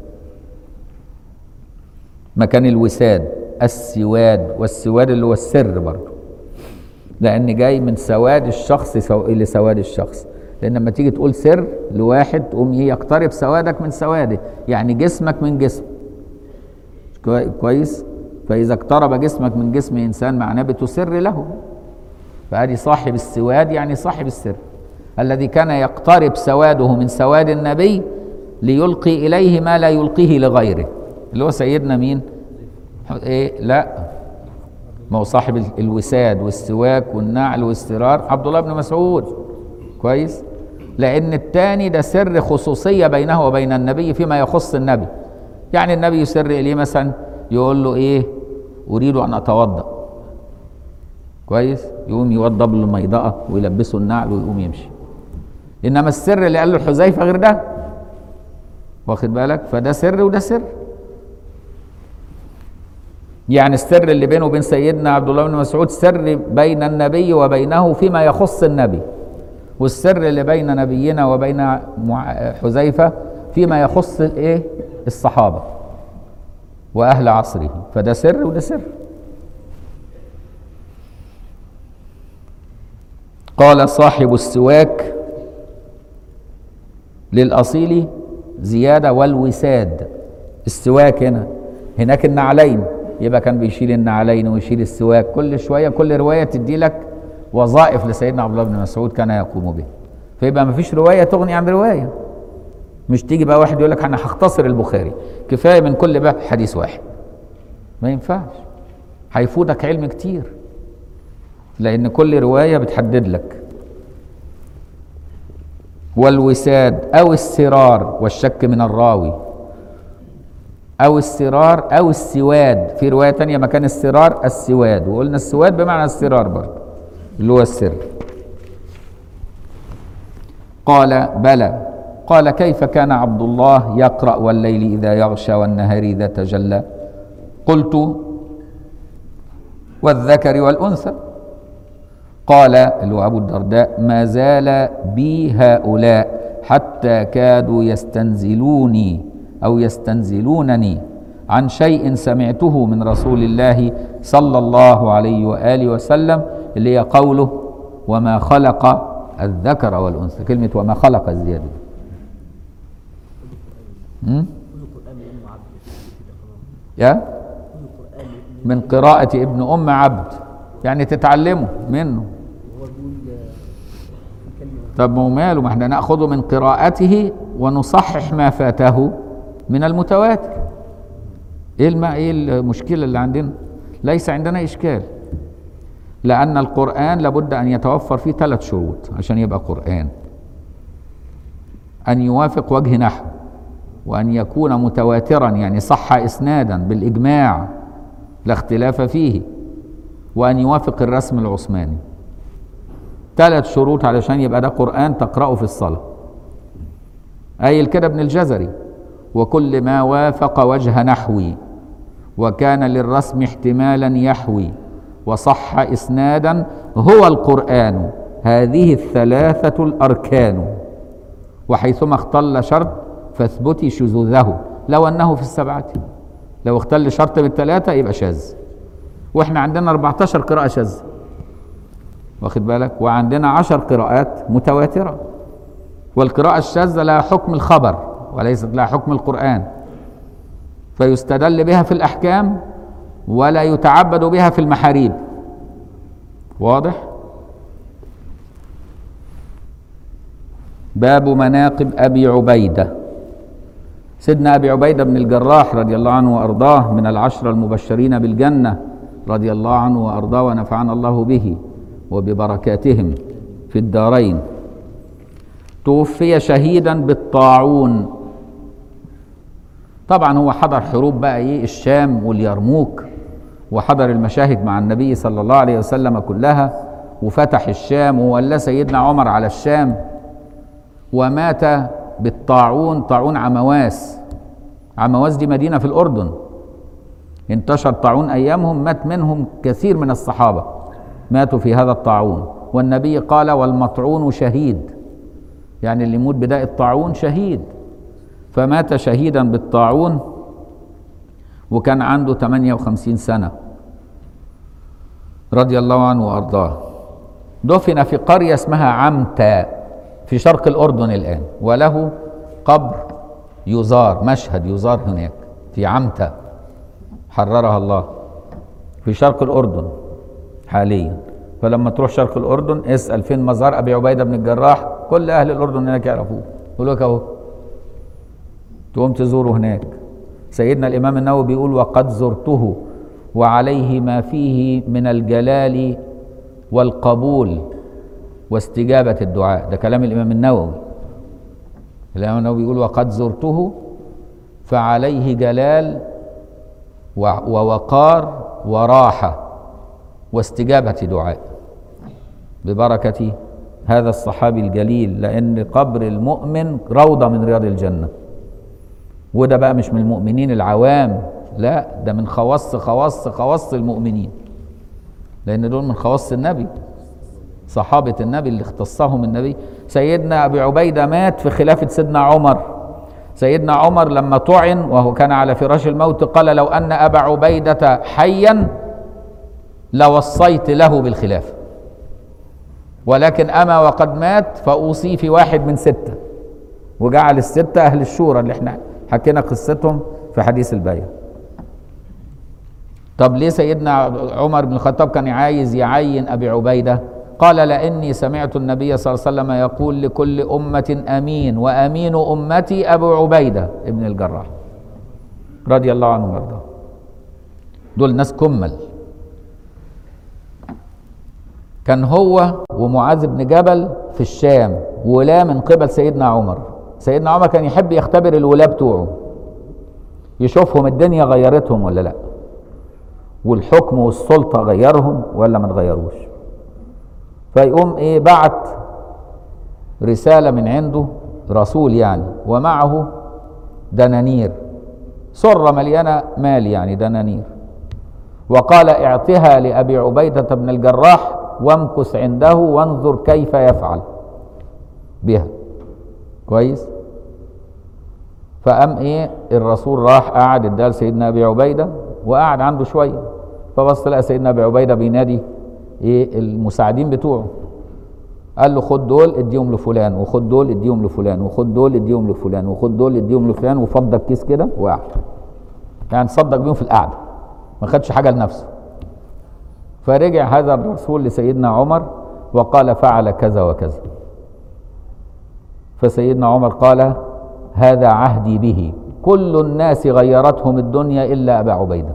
مكان الوساد السواد، والسواد اللي هو السر برضه، لأن جاي من سواد الشخص سو... لسواد الشخص، لأن لما تيجي تقول سر لواحد تقوم يقترب سوادك من سواده، يعني جسمك من جسم كويس. فإذا اقترب جسمك من جسم إنسان معناه بتسر له، فهذه صاحب السواد يعني صاحب السر الذي كان يقترب سواده من سواد النبي ليلقي إليه ما لا يلقيه لغيره، اللي هو سيدنا مين؟ إيه؟ لا، ما هو صاحب الوساد والسواك والنعل والسرار عبد الله بن مسعود كويس، لأن الثاني ده سر خصوصية بينه وبين النبي فيما يخص النبي. يعني النبي يسر إليه مثلا يقول له إيه؟ أريد أن أتوضأ كويس، يقوم يوضب له الميضأة ويلبسه النعل ويقوم يمشي. إنما السر اللي قال له حذيفة غير ده، واخد بالك؟ فده سر وده سر. يعني السر اللي بينه وبين سيدنا عبد الله بن مسعود سر بين النبي وبينه فيما يخص النبي، والسر اللي بين نبينا وبين حذيفة فيما يخص الايه الصحابة وأهل عصره، فده سر وده سر. قال صاحب السواك للأصيل زيادة والوساد. السواك هنا، هناك النعلين، يبقى كان بيشيل النعلين ويشيل السواك كل شوية. كل رواية تدي لك وظائف لسيدنا عبد الله بن مسعود كان يقوم به، فيبقى ما فيش رواية تغني عن رواية. مش تيجي بقى واحد يقول لك أنا هختصر البخاري، كفاية من كل باب حديث واحد، ما ينفعش، هيفوتك علم كتير، لأن كل رواية بتحدد لك. والوساد أو السرار، والشك من الراوي، أو السرار أو السواد. في رواية تانية مكان السرار السواد، وقلنا السواد بمعنى السرار برضه اللي هو السر. قال بلى. قال كيف كان عبد الله يقرأ والليل إذا يغشى والنهار إذا تجلى؟ قلت والذكر والأنثى. قال اللي هو أبو الدرداء ما زال بي هؤلاء حتى كادوا يستنزلوني أو يستنزلونني عن شيء سمعته من رسول الله صلى الله عليه وآله وسلم، اللي هي قوله وما خلق الذكر والأنثى. كلمة وما خلق الزيادة يا من قراءة ابن أم عبد، يعني تتعلمه منه. طب ما ماله، ما احنا ناخذه من قراءته ونصحح ما فاته من المتواتر. ايه الم... ايه المشكله اللي عندنا؟ ليس عندنا اشكال، لان القران لابد ان يتوفر فيه ثلاث شروط عشان يبقى قران: ان يوافق وجه نحو، وان يكون متواترا يعني صح اسنادا بالاجماع لا اختلاف فيه، وان يوافق الرسم العثماني. ثلاث شروط علشان يبقى ده قرآن تقرأه في الصلاة. قايل كده ابن الجزري: وكل ما وافق وجه نحوي وكان للرسم احتمالا يحوي وصح إسنادا هو القرآن، هذه الثلاثة الأركان، وحيثما اختل شرط فاثبتي شذوذه لو أنه في السبعة. لو اختل شرط بالثلاثة يبقى شاذ، واحنا عندنا أربعتاشر قراءة شاذة، واخد بالك، وعندنا عشر قراءات متواترة. والقراءة الشاذة لها حكم الخبر وليست لها حكم القرآن، فيستدل بها في الأحكام ولا يتعبد بها في المحاريب. واضح؟ باب مناقب أبي عبيدة. سيدنا أبي عبيدة بن الجراح رضي الله عنه وأرضاه من العشرة المبشرين بالجنة رضي الله عنه وأرضاه، ونفعنا الله به وببركاتهم في الدارين. توفي شهيدا بالطاعون. طبعا هو حضر حروب بقى ايه الشام واليرموك، وحضر المشاهد مع النبي صلى الله عليه وسلم كلها، وفتح الشام وولى سيدنا عمر على الشام، ومات بالطاعون، طاعون عمواس. عمواس دي مدينة في الأردن، انتشر طاعون أيامهم، مات منهم كثير من الصحابة ماتوا في هذا الطاعون. والنبي قال والمطعون شهيد، يعني اللي يموت بداء الطاعون شهيد. فمات شهيدا بالطاعون وكان عنده ثمانية وخمسين سنة رضي الله عنه وأرضاه. دفن في قرية اسمها عمتا في شرق الأردن الآن، وله قبر يزار، مشهد يزار هناك في عمتا حررها الله في شرق الأردن حاليا. فلما تروح شرق الأردن اسأل فين مزار أبي عبيدة بن الجراح، كل أهل الأردن هناك يعرفوه، يقول لك أهو، تقوم تزوره هناك. سيدنا الإمام النووي بيقول وقد زرته وعليه ما فيه من الجلال والقبول واستجابة الدعاء. ده كلام الإمام النووي. الإمام النووي بيقول وقد زرته فعليه جلال ووقار وراحة واستجابة دعاء ببركة هذا الصحابي الجليل، لأن قبر المؤمن روضة من رياض الجنة. وده بقى مش من المؤمنين العوام، لا، ده من خواص خواص خواص المؤمنين، لأن دول من خواص النبي، صحابة النبي اللي اختصهم النبي. سيدنا أبي عبيدة مات في خلافة سيدنا عمر. سيدنا عمر لما طعن وهو كان على فراش الموت قال: لو أن أبا عبيدة حيا لوصيت له بالخلافة، ولكن أما وقد مات فأوصي في واحد من ستة، وجعل الستة أهل الشورى اللي احنا حكينا قصتهم في حديث البيع. طب ليه سيدنا عمر بن الخطاب كان عايز يعين أبي عبيدة؟ قال: لأني سمعت النبي صلى الله عليه وسلم يقول: لكل أمة أمين، وأمين أمتي أبو عبيدة ابن الجراح رضي الله عنه وارضاه. دول ناس كمل. كان هو ومعاذ بن جبل في الشام ولاة من قبل سيدنا عمر. سيدنا عمر كان يحب يختبر الولاة بتوعه، يشوفهم الدنيا غيرتهم ولا لا، والحكم والسلطة غيرهم ولا ما تغيروش. فيقوم ايه بعت رسالة من عنده، رسول يعني، ومعه دنانير، سرة مليانة مال يعني دنانير، وقال: اعطها لأبي عبيدة بن الجراح وامكث عنده وانظر كيف يفعل بها. كويس. فقام ايه الرسول راح قعد اداها لسيدنا ابي عبيده وقعد عنده شويه، فبص لقى سيدنا ابي عبيده بينادي ايه المساعدين بتوعه، قال له: خد دول اديهم لفلان، وخد دول اديهم لفلان، وخد دول اديهم لفلان، وخد دول اديهم لفلان، وفضل الكيس كده وقعد، يعني صدق بيهم في القعده، ما خدش حاجه لنفسه. فرجع هذا الرسول لسيدنا عمر وقال: فعل كذا وكذا. فسيدنا عمر قال: هذا عهدي به، كل الناس غيرتهم الدنيا إلا أبا عبيدة.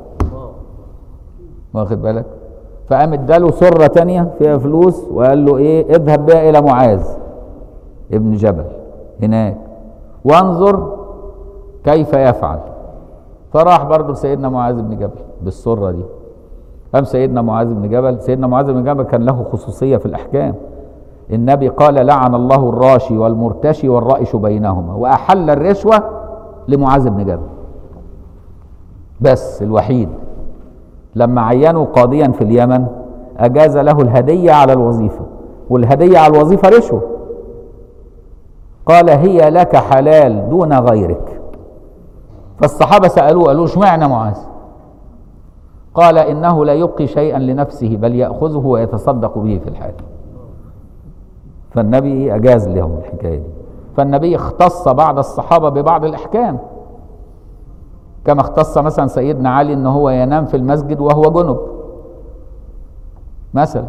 واخد بالك؟ فقام اداله سرة تانية فيها فلوس وقال له ايه: اذهب بها إلى معاذ ابن جبل هناك وانظر كيف يفعل. فراح برضه لسيدنا معاذ بن جبل بالسرة دي. قام سيدنا معاذ بن جبل، سيدنا معاذ بن جبل كان له خصوصية في الأحكام. النبي قال: لعن الله الراشي والمرتشي والرائش بينهما، وأحل الرشوة لمعاذ بن جبل بس الوحيد. لما عينوا قاضيا في اليمن أجاز له الهدية على الوظيفة، والهدية على الوظيفة رشوة. قال: هي لك حلال دون غيرك. فالصحابة سألوه قالوا: اشمعنى معاذ؟ قال: إنه لا يبقي شيئا لنفسه بل يأخذه ويتصدق به في الحال. فالنبي أجاز لهم الحكاية دي. فالنبي اختص بعض الصحابة ببعض الأحكام، كما اختص مثلا سيدنا علي ان هو ينام في المسجد وهو جنب مثلا،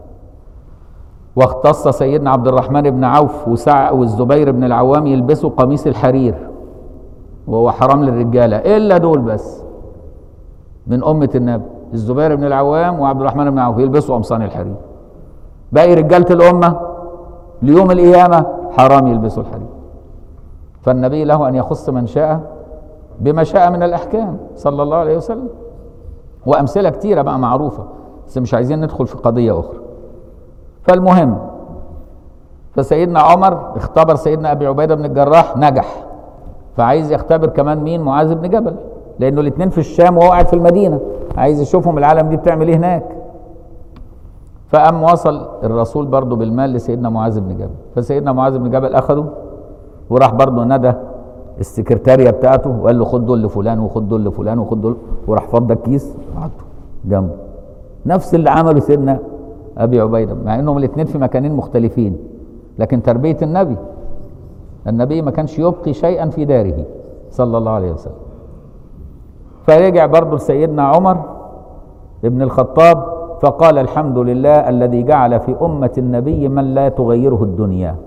واختص سيدنا عبد الرحمن بن عوف وسع والزبير بن العوام يلبسوا قميص الحرير وهو حرام للرجالة إلا دول بس من أمة النبي، الزبير بن العوام وعبد الرحمن بن عوف يلبسوا قمصان الحرير. باقي رجالة الأمة ليوم القيامة حرام يلبسوا الحرير. فالنبي له أن يخص من شاء بما شاء من الأحكام صلى الله عليه وسلم. وأمثلة كتيرة بقى معروفة، بس مش عايزين ندخل في قضية أخرى. فالمهم، فسيدنا عمر اختبر سيدنا أبي عبيدة بن الجراح نجح، فعايز يختبر كمان مين؟ معاذ بن جبل، لأنه الاثنين في الشام وهو قاعد في المدينة، عايز يشوفهم العالم دي بتعمل ايه هناك. فقام وصل الرسول برضه بالمال لسيدنا معاذ بن جبل، فسيدنا معاذ بن جبل أخده وراح برضه ندى السكرتارية بتاعته وقال له: خد دول لفلان وخد دول لفلان وخد دول، وراح فضى الكيس وحطه جنبه. نفس اللي عمله سيدنا أبي عبيدة، مع انهم الاثنين في مكانين مختلفين، لكن تربية النبي، النبي ما كانش يبقي شيئا في داره صلى الله عليه وسلم. فرجع برضه لسيدنا عمر ابن الخطاب فقال: الحمد لله الذي جعل في أمة النبي من لا تغيره الدنيا،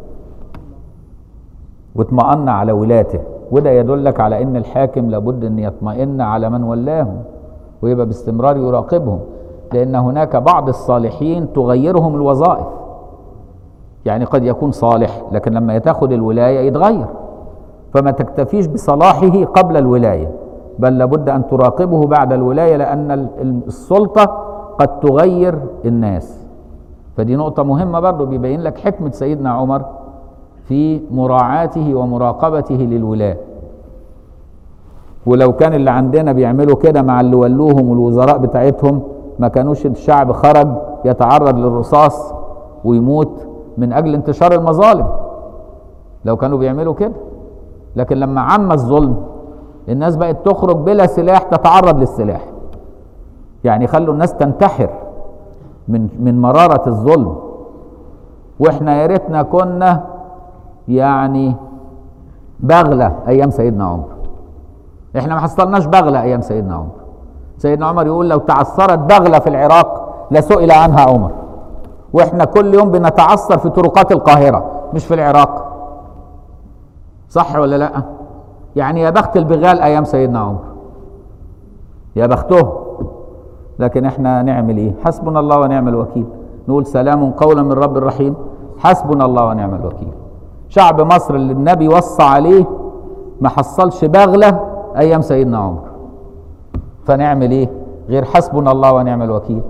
واطمأن على ولاته. وده يدلك على ان الحاكم لابد ان يطمئن على من ولاهم ويبقى باستمرار يراقبهم، لان هناك بعض الصالحين تغيرهم الوظائف. يعني قد يكون صالح لكن لما تاخد الولاية يتغير، فما تكتفيش بصلاحه قبل الولاية، بل لابد ان تراقبه بعد الولاية، لان السلطة قد تغير الناس. فدي نقطة مهمة برضو، بيبين لك حكمة سيدنا عمر في في مراعاته ومراقبته للولاة. ولو كان اللي عندنا بيعملوا كده مع اللي ولوهم والوزراء بتاعتهم ما كانوش الشعب خرج يتعرض للرصاص ويموت من اجل انتشار المظالم لو كانوا بيعملوا كده. لكن لما عم الظلم الناس بقت تخرج بلا سلاح تتعرض للسلاح، يعني خلوا الناس تنتحر من من مرارة الظلم. واحنا يا ريتنا كنا يعني بغلة ايام سيدنا عمر. احنا ما حصلناش بغلة ايام سيدنا عمر. سيدنا عمر يقول لو تعثرت بغلة في العراق لسئل عنها عمر، واحنا كل يوم بنتعثر في طرقات القاهرة مش في العراق. صح ولا لا؟ يعني يا بخت البغال ايام سيدنا عمر، يا بخته. لكن احنا نعمل ايه؟ حسبنا الله ونعم الوكيل، نقول سلام قولا من رب الرحيم، حسبنا الله ونعم الوكيل. شعب مصر اللي النبي وصى عليه ما حصلش بغلة ايام سيدنا عمر، فنعمل ايه غير حسبنا الله ونعم الوكيل؟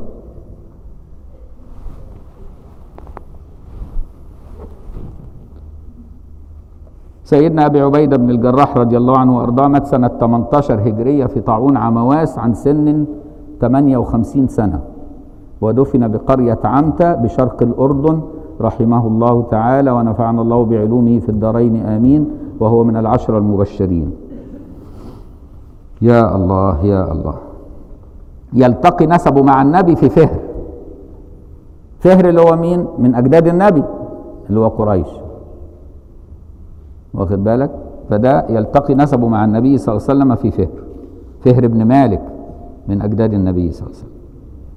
سيدنا ابي عبيده بن الجراح رضي الله عنه وارضاه مات سنه ثمانية عشر هجريه في طاعون عمواس عن سن ثمانية وخمسين سنه، ودفن بقريه عمته بشرق الاردن رحمه الله تعالى ونفعنا الله بعلومه في الدارين امين، وهو من العشره المبشرين. يا الله يا الله. يلتقي نسبه مع النبي في فهر. فهر اللي هو مين؟ من اجداد النبي اللي هو قريش، واخد بالك؟ فده يلتقي نسبه مع النبي صلى الله عليه وسلم في فهر. فهر بن مالك من اجداد النبي صلى الله عليه وسلم.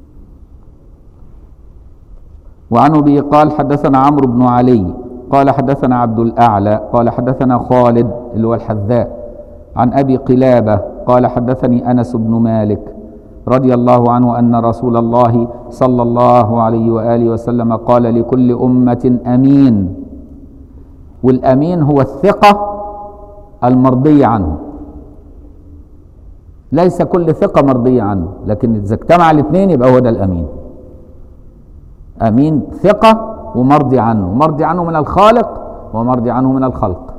وعنه به قال حدثنا عمرو بن علي قال حدثنا عبد الاعلى قال حدثنا خالد اللي هو الحذاء عن ابي قلابه قال حدثني انس بن مالك رضي الله عنه ان رسول الله صلى الله عليه واله وسلم قال لكل امه امين، والامين هو الثقه المرضيه عنه. ليس كل ثقه مرضيه عنه، لكن اذا اجتمع الاثنين يبقى هو ده الامين. امين ثقه ومرضي عنه، مرضي عنه من الخالق ومرضي عنه من الخلق،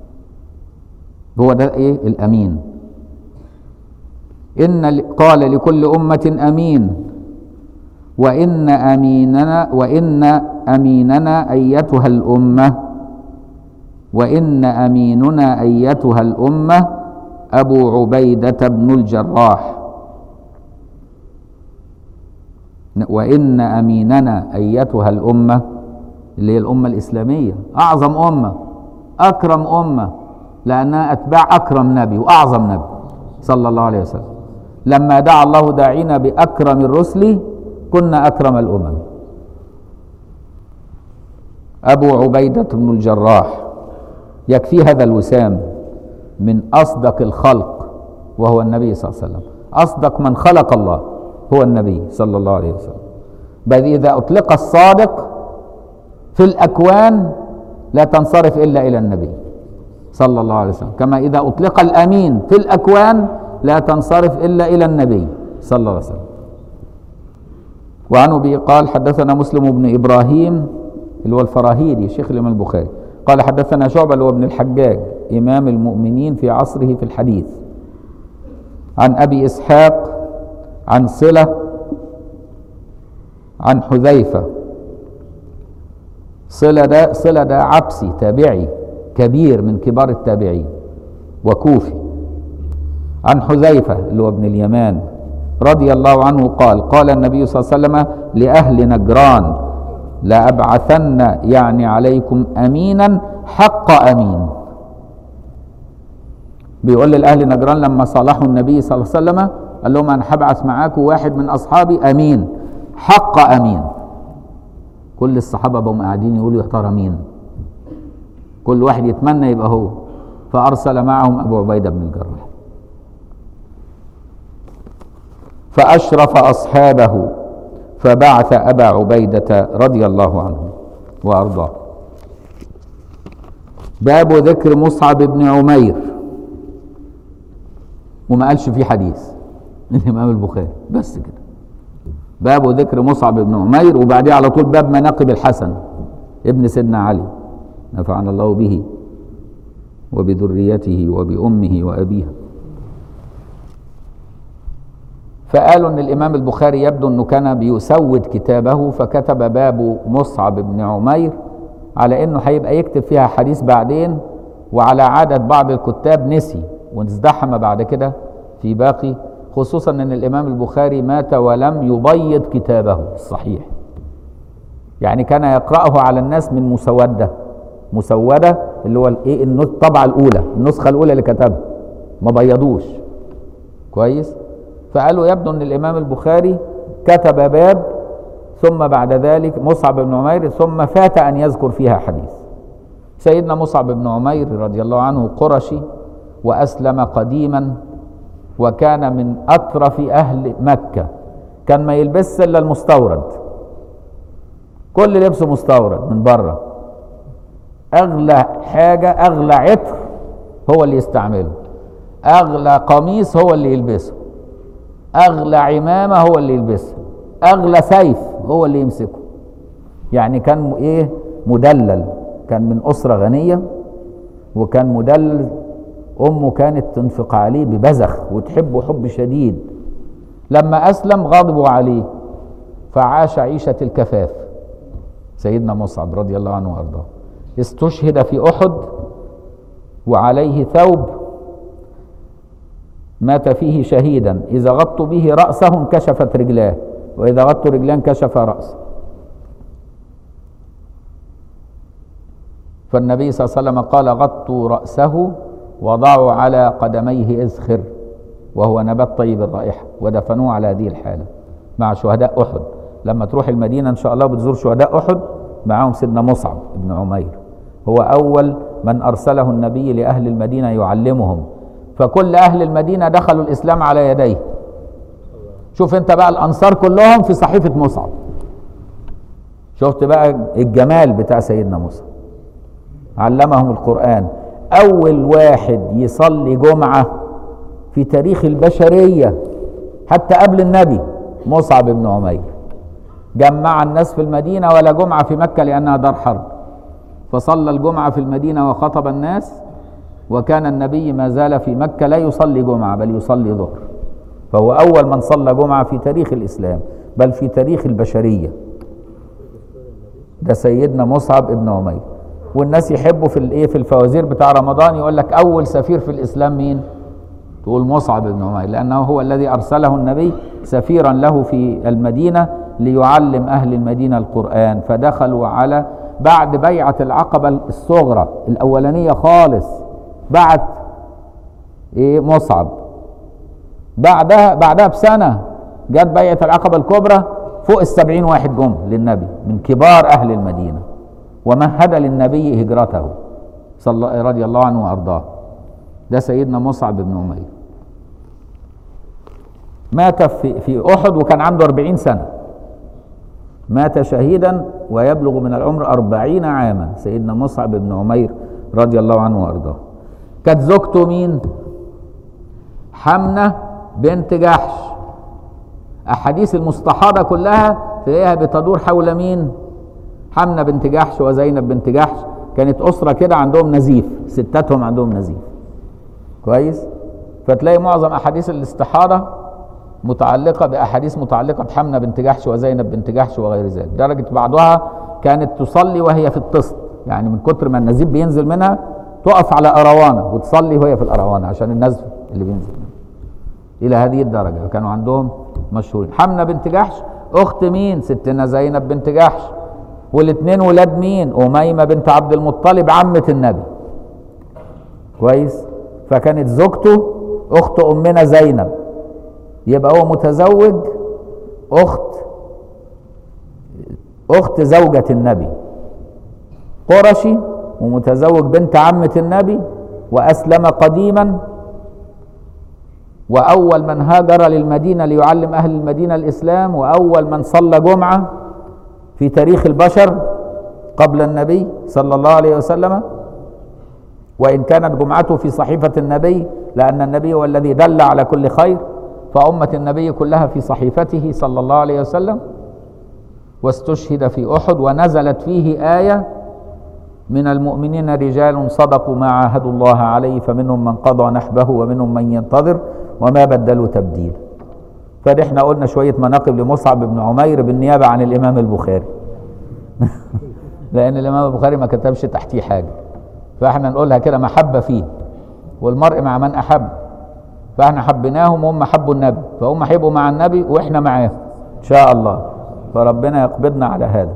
هو ده ايه الامين. ان قال لكل امه امين وان اميننا وان اميننا ايتها الامه وان اميننا ايتها الامه ابو عبيده بن الجراح. وان اميننا ايتها الامه اللي هي الامه الاسلاميه، اعظم امه اكرم امه لانها اتباع اكرم نبي واعظم نبي صلى الله عليه وسلم. لما دعا الله داعينا باكرم الرسل كنا اكرم الامم. ابو عبيده بن الجراح يكفي هذا الوسام من اصدق الخلق وهو النبي صلى الله عليه وسلم. اصدق من خلق الله هو النبي صلى الله عليه وسلم. بل اذا اطلق الصادق في الاكوان لا تنصرف الا الى النبي صلى الله عليه وسلم، كما اذا اطلق الامين في الاكوان لا تنصرف الا الى النبي صلى الله عليه وسلم. وعنه به قال حدثنا مسلم بن ابراهيم اللي هو الفراهيدي شيخ الامام البخاري قال حدثنا شعبة اللي هو ابن الحجاج امام المؤمنين في عصره في الحديث عن ابي اسحاق عن صلة عن حذيفة. صلة ده صلة ده عبسي تابعي كبير من كبار التابعين وكوفي. عن حذيفة اللي هو ابن اليمان رضي الله عنه قال قال النبي صلى الله عليه وسلم لأهل نجران لأبعثن يعني عليكم أمينا حق أمين. بيقول لأهل نجران لما صالحوا النبي صلى الله عليه وسلم قال لهم أنا هبعث معاكم واحد من أصحابي أمين حق أمين. كل الصحابة بهم قاعدين يقولوا يا ترى مين؟ كل واحد يتمنى يبقى هو، فأرسل معهم أبو عبيدة بن الجراح فأشرف أصحابه فبعث أبا عبيدة رضي الله عنه وأرضاه. باب ذكر مصعب بن عمير، وما قالش فيه حديث الإمام البخاري بس كده. باب ذكر مصعب بن عمير، وبعديه على طول باب مناقب الحسن ابن سيدنا علي نفعنا الله به وبذريته وبأمه وأبيها. فقالوا ان الامام البخاري يبدو انه كان بيسود كتابه، فكتب باب مصعب بن عمير على انه هيبقى يكتب فيها حديث بعدين، وعلى عادة بعض الكتاب نسي وازدحم بعد كده في باقي، خصوصا ان الامام البخاري مات ولم يبيض كتابه الصحيح، يعني كان يقرأه على الناس من مسودة مسودة اللي هو الايه الطبعة الاولى، النسخة الاولى اللي كتبها، ما بيضوش كويس. فقالوا يبدو ان الامام البخاري كتب باب ثم بعد ذلك مصعب بن عمير ثم فات ان يذكر فيها حديث. سيدنا مصعب بن عمير رضي الله عنه قرشي واسلم قديما، وكان من اطرف اهل مكة، كان ما يلبس الا المستورد، كل لبسه مستورد من بره، اغلى حاجة اغلى عطر هو اللي يستعمله، اغلى قميص هو اللي يلبسه، اغلى عمامة هو اللي يلبسها، اغلى سيف هو اللي يمسكه، يعني كان ايه مدلل، كان من اسرة غنية وكان مدلل، امه كانت تنفق عليه ببذخ وتحبه حب شديد. لما اسلم غضبوا عليه فعاش عيشة الكفاف سيدنا مصعب رضي الله عنه وارضاه. استشهد في احد وعليه ثوب مات فيه شهيدا، اذا غطوا به رأسه انكشفت رجلاه، واذا غطوا رجلاه انكشف رأسه. فالنبي صلى الله عليه وسلم قال غطوا رأسه وضعوا على قدميه إذخر، وهو نبات طيب الرائحة، ودفنوه على هذه الحالة مع شهداء أحد. لما تروح المدينة إن شاء الله بتزور شهداء أحد، معهم سيدنا مصعب بن عمير، هو أول من أرسله النبي لأهل المدينة يعلمهم، فكل أهل المدينة دخلوا الإسلام على يديه. شوف أنت بقى الأنصار كلهم في صحيفة مصعب، شفت بقى الجمال بتاع سيدنا مصعب، علمهم القرآن. أول واحد يصلي جمعة في تاريخ البشرية حتى قبل النبي مصعب بن عمير، جمع الناس في المدينة ولا جمعة في مكة لأنها دار حرب، فصلى الجمعة في المدينة وخطب الناس، وكان النبي ما زال في مكة لا يصلي جمعة بل يصلي ظهر، فهو أول من صلى جمعة في تاريخ الإسلام بل في تاريخ البشرية، ده سيدنا مصعب بن عمير. والناس يحبوا في الايه في الفوازير بتاع رمضان يقول لك اول سفير في الاسلام مين؟ تقول مصعب بن عمير، لانه هو الذي ارسله النبي سفيرا له في المدينه ليعلم اهل المدينه القران، فدخلوا على بعد بيعه العقبه الصغرى الاولانيه خالص، بعت ايه مصعب، بعدها بعدها بسنه جت بيعه العقبه الكبرى، فوق السبعين واحد جم للنبي من كبار اهل المدينه، ومهد للنبي هجرته صلى رضي الله عنه وارضاه. ده سيدنا مصعب بن عمير، مات في في احد وكان عنده أربعين سنة، مات شهيدا ويبلغ من العمر أربعين عاما سيدنا مصعب بن عمير رضي الله عنه وارضاه. كانت زوجته مين؟ حمنة بنت جحش. احاديث المستحاضة كلها تلاقيها بتدور حول مين؟ حمنة بنت جحش وزينب بنت جحش. كانت أسرة كده عندهم نزيف، ستاتهم عندهم نزيف كويس، فتلاقي معظم أحاديث الاستحاضة متعلقة بأحاديث متعلقة بحمنة بنت جحش وزينب بنت جحش وغير ذلك، درجة بعضها كانت تصلي وهي في الطست، يعني من كتر ما النزيف بينزل منها تقف على أروانة وتصلي وهي في الأروانة عشان النزف اللي بينزل منها، إلى هذه الدرجة كانوا عندهم مشهورين. حمنة بنت جحش أخت مين؟ ستنا زينب بنت جحش، والاثنين ولاد مين؟ أميمة بنت عبد المطلب عمة النبي كويس، فكانت زوجته أخت أمنا زينب، يبقى هو متزوج أخت أخت زوجة النبي، قرشي ومتزوج بنت عمة النبي، وأسلم قديما، وأول من هاجر للمدينة ليعلم أهل المدينة الإسلام، وأول من صلى جمعة في تاريخ البشر قبل النبي صلى الله عليه وسلم، وإن كانت جمعته في صحيفة النبي لأن النبي هو الذي دل على كل خير، فأمة النبي كلها في صحيفته صلى الله عليه وسلم. واستشهد في أحد ونزلت فيه آية: من المؤمنين رجال صدقوا ما عاهدوا الله عليه فمنهم من قضى نحبه ومنهم من ينتظر وما بدلوا تبديلا. فده احنا قلنا شوية مناقب لمصعب بن عمير بالنيابة عن الإمام البخاري لأن الإمام البخاري ما كتبش تحتيه حاجة، فاحنا نقولها كده محبة فيه، والمرء مع من أحب، فاحنا حبيناهم وهم حبوا النبي، فهم هيبقوا مع النبي واحنا معاه إن شاء الله، فربنا يقبضنا على هذا.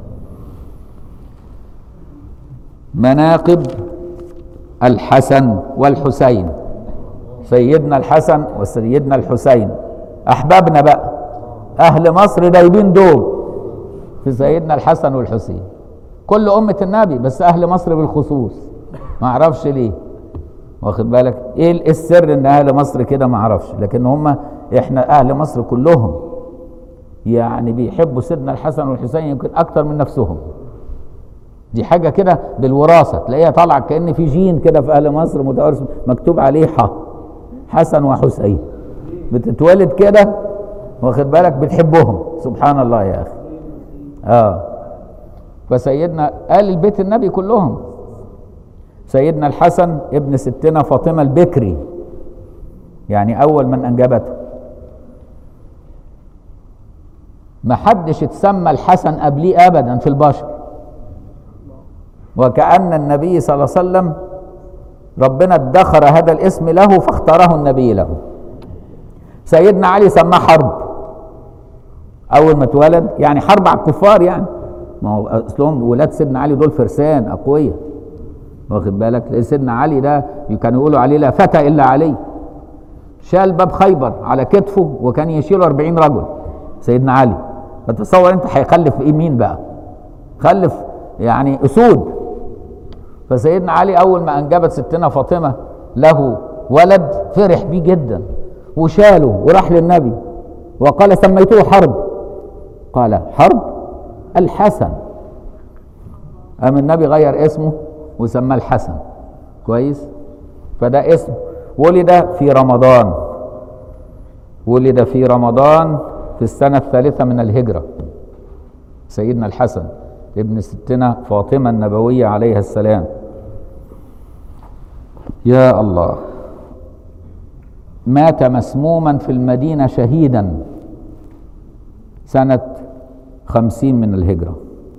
مناقب الحسن والحسين، سيدنا الحسن وسيدنا الحسين أحبابنا بقى، أهل مصر دايبين دوب في سيدنا الحسن والحسين، كل أمة النبي بس أهل مصر بالخصوص، ما أعرفش ليه، واخد بالك إيه السر إن أهل مصر كده، ما أعرفش، لكن هم إحنا أهل مصر كلهم يعني بيحبوا سيدنا الحسن والحسين يمكن أكتر من نفسهم. دي حاجة كده بالوراثة، تلاقيها طالعة كأن في جين كده في أهل مصر متوارث مكتوب عليه ح حسن وحسين، بتتولد كده واخد بالك بتحبهم، سبحان الله يا أخي. آه فسيدنا آل البيت النبي كلهم، سيدنا الحسن ابن ستنا فاطمة البكري، يعني أول من أنجبته، ما حدش اتسمى الحسن قبليه أبدا في البشر، وكأن النبي صلى الله عليه وسلم ربنا ادخر هذا الاسم له فاختاره النبي له. سيدنا علي سماه حرب أول ما اتولد، يعني حرب على الكفار، يعني ما هو أصلهم ولاد سيدنا علي دول فرسان أقوياء، واخد بالك، سيدنا علي ده كانوا يقولوا عليه لا فتى إلا علي، شال باب خيبر على كتفه وكان يشيله أربعين رجل سيدنا علي، فتصور أنت هيخلف إيه مين بقى؟ خلف يعني أسود. فسيدنا علي أول ما أنجبت ستنا فاطمة له ولد فرح بيه جدا وشاله وراح للنبي وقال سميته حرب، قال حرب الحسن، قام النبي غير اسمه وسماه الحسن، كويس. فده اسم ولد في رمضان، ولد في رمضان في السنة الثالثة من الهجرة، سيدنا الحسن ابن ستنا فاطمة النبوية عليها السلام. يا الله، مات مسموما في المدينة شهيدا سنة خمسين من الهجرة،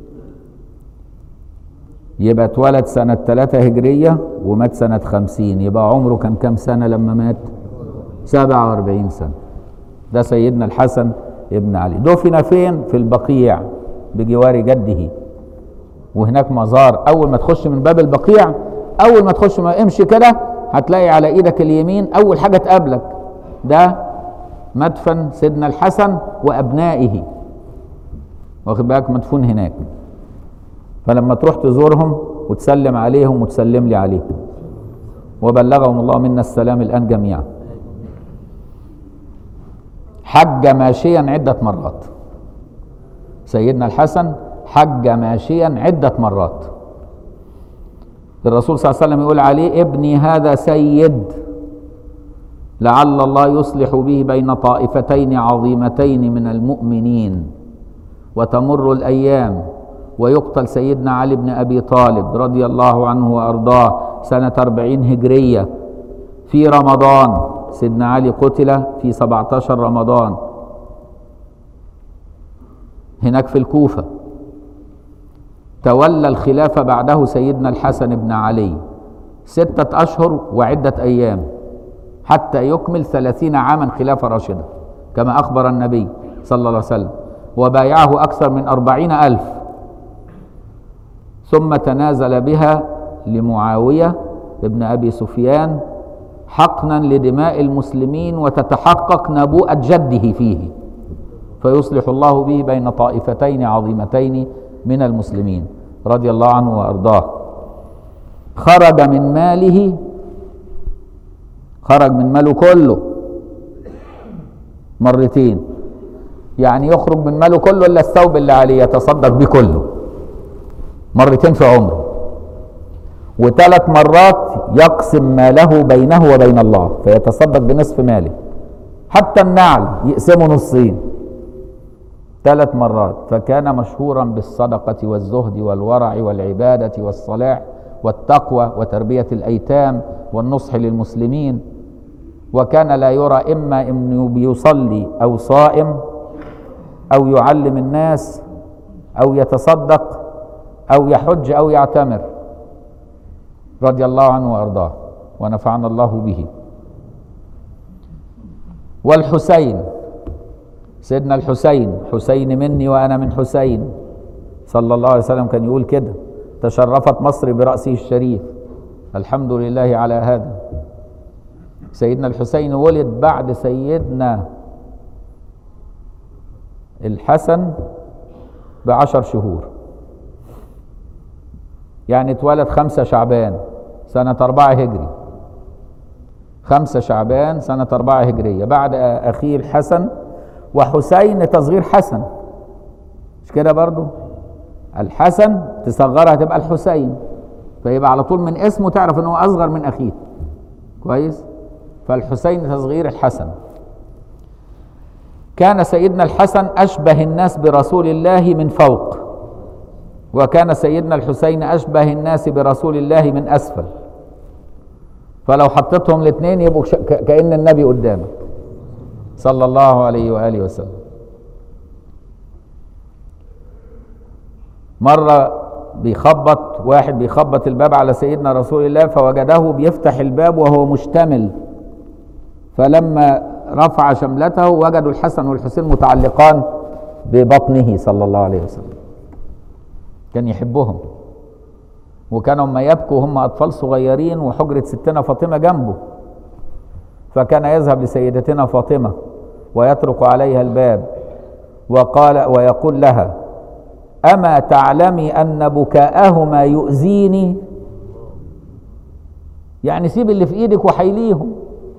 يبقى اتولد سنة ثلاثة هجرية ومات سنة خمسين، يبقى عمره كان كم سنة لما مات؟ سبعة واربعين سنة. ده سيدنا الحسن ابن علي، دفن فين؟ في البقيع بجوار جده، وهناك مزار، اول ما تخش من باب البقيع، اول ما تخش ما امشي كده هتلاقي على ايدك اليمين اول حاجة تقابلك ده مدفن سيدنا الحسن وابنائه، واخد بالك، مدفون هناك. فلما تروح تزورهم وتسلم عليهم وتسلم لي عليهم، وبلغهم الله منا السلام الآن جميعا. حج ماشيا عدة مرات، سيدنا الحسن حج ماشيا عدة مرات. الرسول صلى الله عليه وسلم يقول عليه ابني هذا سيد، لعل الله يصلح به بين طائفتين عظيمتين من المؤمنين، وتمر الأيام ويقتل سيدنا علي بن أبي طالب رضي الله عنه وأرضاه سنة أربعين هجرية في رمضان. سيدنا علي قتل في سبعة عشر رمضان هناك في الكوفة. تولى الخلافة بعده سيدنا الحسن بن علي ستة أشهر وعدة أيام حتى يكمل ثلاثين عاما خلافة راشدة كما أخبر النبي صلى الله عليه وسلم، وبايعه أكثر من أربعين ألف، ثم تنازل بها لمعاوية ابن أبي سفيان حقنا لدماء المسلمين وتتحقق نبوءة جده فيه، فيصلح الله به بين طائفتين عظيمتين من المسلمين رضي الله عنه وأرضاه. خرج من ماله، خرج من ماله كله مرتين، يعني يخرج من ماله كله إلا الثوب اللي عليه يتصدق به كله مرتين في عمره، وثلاث مرات يقسم ماله بينه وبين الله فيتصدق بنصف ماله، حتى النعل يقسمه نصين ثلاث مرات. فكان مشهورا بالصدقة والزهد والورع والعبادة والصلاح والتقوى وتربية الأيتام والنصح للمسلمين، وكان لا يرى إما أنه بيصلي أو صائم أو يعلم الناس أو يتصدق أو يحج أو يعتمر، رضي الله عنه وأرضاه ونفعنا الله به. والحسين، سيدنا الحسين، حسين مني وأنا من حسين، صلى الله عليه وسلم كان يقول كده: تشرفت مصر برأسه الشريف، الحمد لله على هذا. سيدنا الحسين ولد بعد سيدنا الحسن بعشر شهور، يعني اتولد خمسة شعبان سنة أربعة هجري، خمسة شعبان سنة أربعة هجرية، بعد أخيه الحسن. وحسين تصغير حسن، مش كده برضو؟ الحسن تصغرها تبقى الحسين، فيبقى على طول من اسمه تعرف انه اصغر من اخيه، كويس؟ فالحسين تصغير الحسن. كان سيدنا الحسن اشبه الناس برسول الله من فوق، وكان سيدنا الحسين اشبه الناس برسول الله من اسفل، فلو حطيتهم الاثنين يبقوا كأن النبي قدامك صلى الله عليه وآله وسلم. مرة بيخبط واحد بيخبط الباب على سيدنا رسول الله، فوجده بيفتح الباب وهو مشتمل، فلما رفع شملته وجدوا الحسن والحسين متعلقان ببطنه صلى الله عليه وسلم. كان يحبهم، وكانوا ما يبكوا هم أطفال صغيرين وحجرة ستنا فاطمة جنبه، فكان يذهب لسيدتنا فاطمة ويطرق عليها الباب وقال ويقول لها: أما تعلمي أن بكاءهما يؤذيني؟ يعني سيب اللي في إيدك وحيليهم.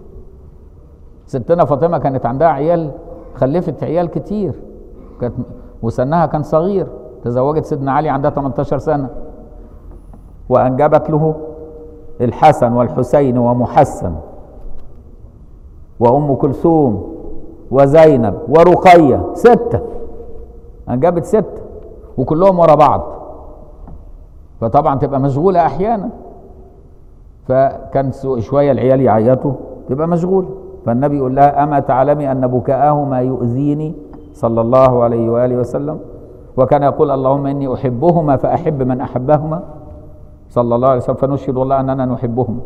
ستنا فاطمة كانت عندها عيال، خلفت عيال كتير، كانت وسنها كان صغير، تزوجت سيدنا علي عندها ثمانية عشر سنة، وأنجبت له الحسن والحسين ومحسن وأم كلثوم وزينب ورقية، ستة، أنجبت ستة وكلهم ورا بعض، فطبعا تبقى مشغولة أحيانا، فكان شوية العيال يعيطوا تبقى مشغولة، فالنبي يقول لها: أما تعلمي أن بكاءهما يؤذيني، صلى الله عليه وآله وسلم. وكان يقول: اللهم إني أحبهما فأحب من أحبهما، صلى الله عليه وسلم، فنشهد الله أننا نحبهم.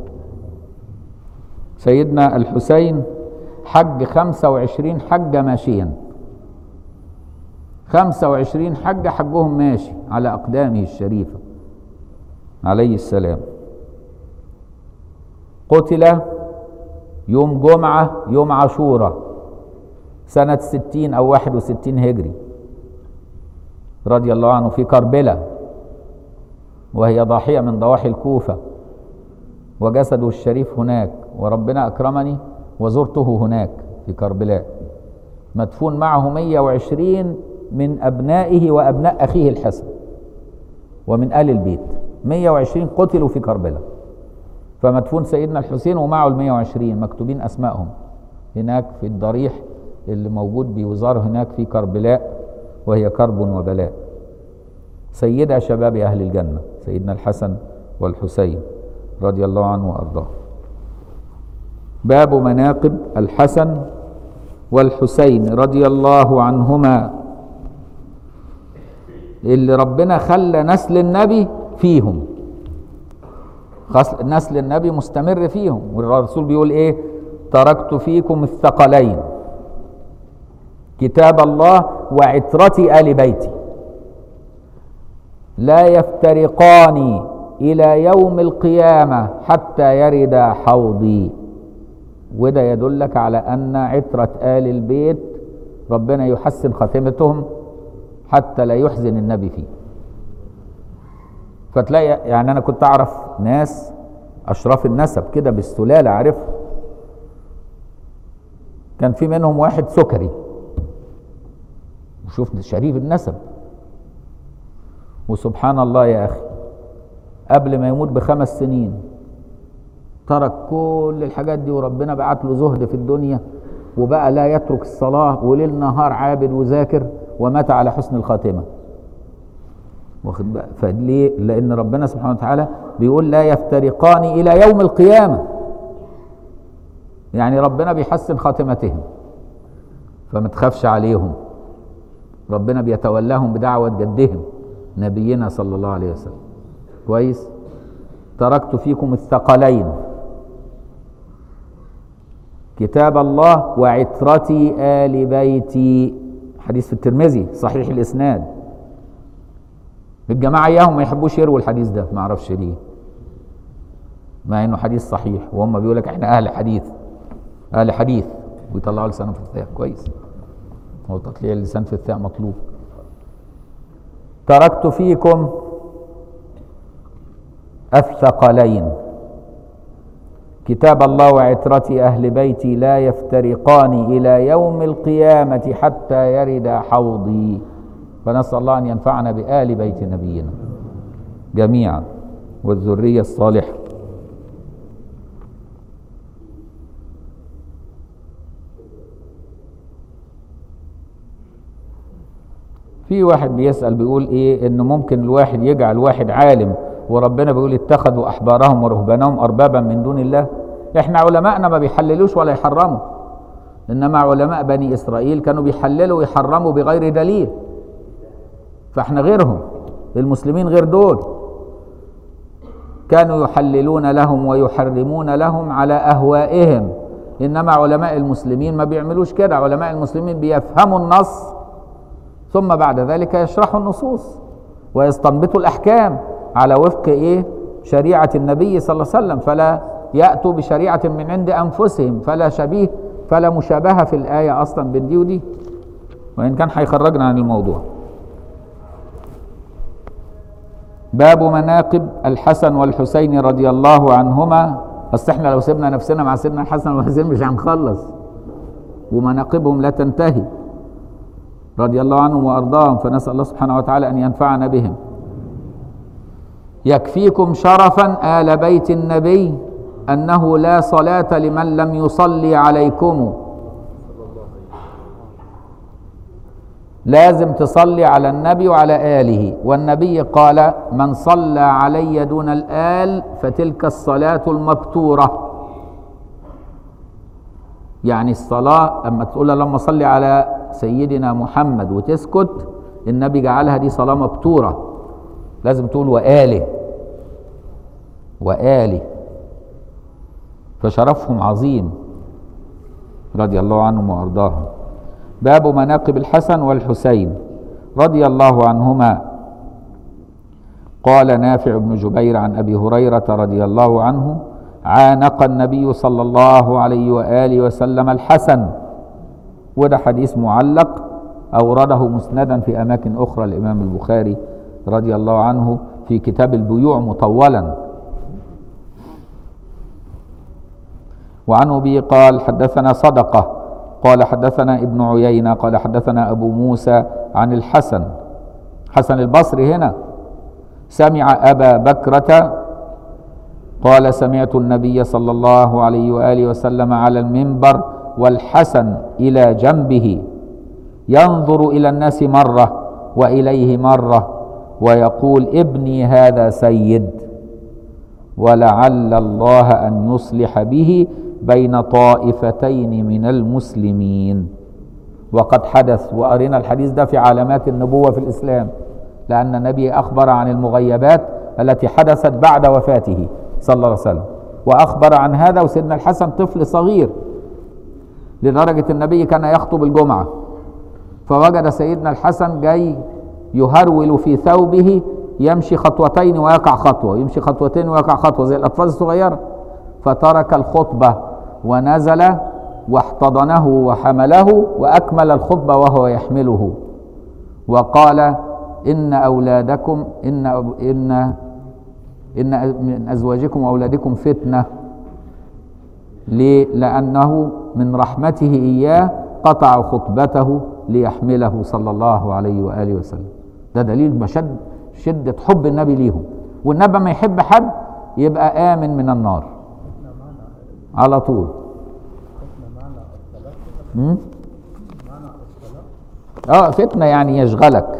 سيدنا الحسين حج خمسة وعشرين حجة ماشيا، خمسة وعشرين حجة حجهم ماشي على أقدامه الشريفة عليه السلام. قتل يوم جمعة، يوم عاشوراء، سنة ستين أو واحد وستين هجري، رضي الله عنه، في كربلة، وهي ضاحية من ضواحي الكوفة، وجسده الشريف هناك، وربنا أكرمني وزرته هناك في كربلاء، مدفون معه مئة وعشرين من أبنائه وأبناء أخيه الحسن ومن آل البيت، مئة وعشرين قتلوا في كربلاء، فمدفون سيدنا الحسين ومعه ال مئة وعشرين مكتوبين أسمائهم هناك في الضريح اللي موجود بوزار هناك في كربلاء، وهي كرب وبلاء. سيدة شباب أهل الجنة سيدنا الحسن والحسين رضي الله عنه وأرضاه. باب مناقب الحسن والحسين رضي الله عنهما، اللي ربنا خلى نسل النبي فيهم، نسل النبي مستمر فيهم، والرسول بيقول ايه؟ تركت فيكم الثقلين، كتاب الله وعترتي آل بيتي، لا يفترقان إلى يوم القيامة حتى يرد حوضي. وده يدلك على أن عترة آل البيت ربنا يحسن خاتمتهم حتى لا يحزن النبي فيه. فتلاقي يعني أنا كنت أعرف ناس أشراف النسب كده بالسلالة، عارف، كان في منهم واحد سكري، وشوف شريف النسب، وسبحان الله يا أخي قبل ما يموت بخمس سنين ترك كل الحاجات دي، وربنا بعت له زهد في الدنيا، وبقى لا يترك الصلاة وليل نهار عابد وذاكر، ومات على حسن الخاتمة. واخد بقى؟ فليه؟ لأن ربنا سبحانه وتعالى بيقول لا يفترقان إلى يوم القيامة، يعني ربنا بيحسن خاتمتهم، فما تخافش عليهم، ربنا بيتولاهم بدعوة جدهم نبينا صلى الله عليه وسلم. كويس. تركت فيكم الثقلين، كتاب الله وعترتي آل بيتي، حديث في الترمذي صحيح الإسناد. الجماعة إياهم ما يحبوش يروا الحديث ده، ما أعرفش ليه، مع إنه حديث صحيح، وهم بيقول لك إحنا أهل حديث، أهل حديث، ويطلعوا لسانهم في الثاء. كويس، هو تطليع اللسان في الثاء مطلوب. تركت فيكم الثقلين، كتاب الله وعترتي أهل بيتي لا يفترقان إلى يوم القيامة حتى يرد حوضي. فنسأل الله أن ينفعنا بآل بيت نبينا جميعا والذرية الصالحة. في واحد بيسأل بيقول ايه، ان ممكن الواحد يجعل واحد عالم وربنا بيقول اتخذوا احبارهم ورهبانهم اربابا من دون الله. احنا علماءنا ما بيحللوش ولا يحرموا، انما علماء بني اسرائيل كانوا بيحللوا ويحرموا بغير دليل، فاحنا غيرهم، المسلمين غير دول، كانوا يحللون لهم ويحرمون لهم على اهوائهم، انما علماء المسلمين ما بيعملوش كده. علماء المسلمين بيفهموا النص ثم بعد ذلك يشرحوا النصوص ويستنبطوا الأحكام على وفق إيه؟ شريعة النبي صلى الله عليه وسلم، فلا يأتوا بشريعة من عند أنفسهم، فلا شبيه فلا مشابهة في الآية أصلا بين دي ودي، وإن كان هيخرجنا عن الموضوع. باب مناقب الحسن والحسين رضي الله عنهما. أصل إحنا لو سيبنا نفسنا مع سيدنا الحسن والحسين مش هنخلص، ومناقبهم لا تنتهي رضي الله عنهم وأرضاهم، فنسأل الله سبحانه وتعالى أن ينفعنا بهم. يكفيكم شرفا آل بيت النبي أنه لا صلاة لمن لم يصلي عليكم. لازم تصلي على النبي وعلى آله، والنبي قال من صلى علي دون الآل فتلك الصلاة المبتورة. يعني الصلاة أما تقول اللهم صل على سيدنا محمد وتسكت، النبي جعلها دي صلاة مبتورة، لازم تقول وآله وآله، فشرفهم عظيم رضي الله عنهم وأرضاهم. باب مناقب الحسن والحسين رضي الله عنهما. قال نافع بن جبير عن أبي هريرة رضي الله عنه عانق النبي صلى الله عليه وآله وسلم الحسن، وده حديث معلق أورده مسندا في أماكن أخرى الإمام البخاري رضي الله عنه في كتاب البيوع مطولا. وعنه به قال حدثنا صدقة قال حدثنا ابن عيينة قال حدثنا أبو موسى عن الحسن، حسن البصري هنا، سمع أبا بكرة قال سمعت النبي صلى الله عليه وآله وسلم على المنبر والحسن إلى جنبه ينظر إلى الناس مرة وإليه مرة ويقول ابني هذا سيد، ولعل الله أن يصلح به بين طائفتين من المسلمين. وقد حدث، وأرنا الحديث ده في علامات النبوة في الإسلام، لأن النبي أخبر عن المغيبات التي حدثت بعد وفاته صلى الله عليه وسلم، وأخبر عن هذا وسيدنا الحسن طفل صغير، لدرجة النبي كان يخطب الجمعة فوجد سيدنا الحسن جاي يهرول في ثوبه، يمشي خطوتين ويقع خطوة، يمشي خطوتين ويقع خطوة زي الأطفال الصغيرة، فترك الخطبة ونزل واحتضنه وحمله وأكمل الخطبة وهو يحمله، وقال إن أولادكم إن إن إن من أزواجكم وأولادكم فتنة. ليه؟ لأنه من رحمته إياه قطع خطبته ليحمله صلى الله عليه وآله وسلم. ده دليل مشد شدة حب النبي ليهم، والنبي ما يحب حد يبقى آمن من النار على طول. اه فتنة يعني يشغلك.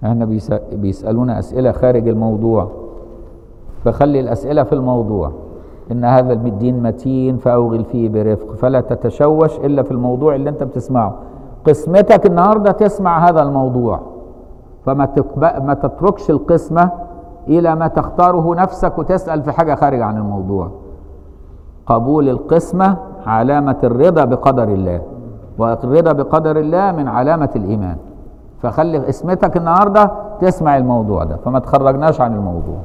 احنا بيسألونا أسئلة خارج الموضوع، فخلي الأسئلة في الموضوع. إن هذا الدين متين فأوغل فيه برفق، فلا تتشوش إلا في الموضوع اللي أنت بتسمعه. قسمتك النهاردة تسمع هذا الموضوع، فما ما تتركش القسمة إلى ما تختاره نفسك وتسأل في حاجة خارج عن الموضوع. قبول القسمة علامة الرضا بقدر الله، والرضا بقدر الله من علامة الإيمان. فخلي قسمتك النهاردة تسمع الموضوع ده، فما تخرجناش عن الموضوع.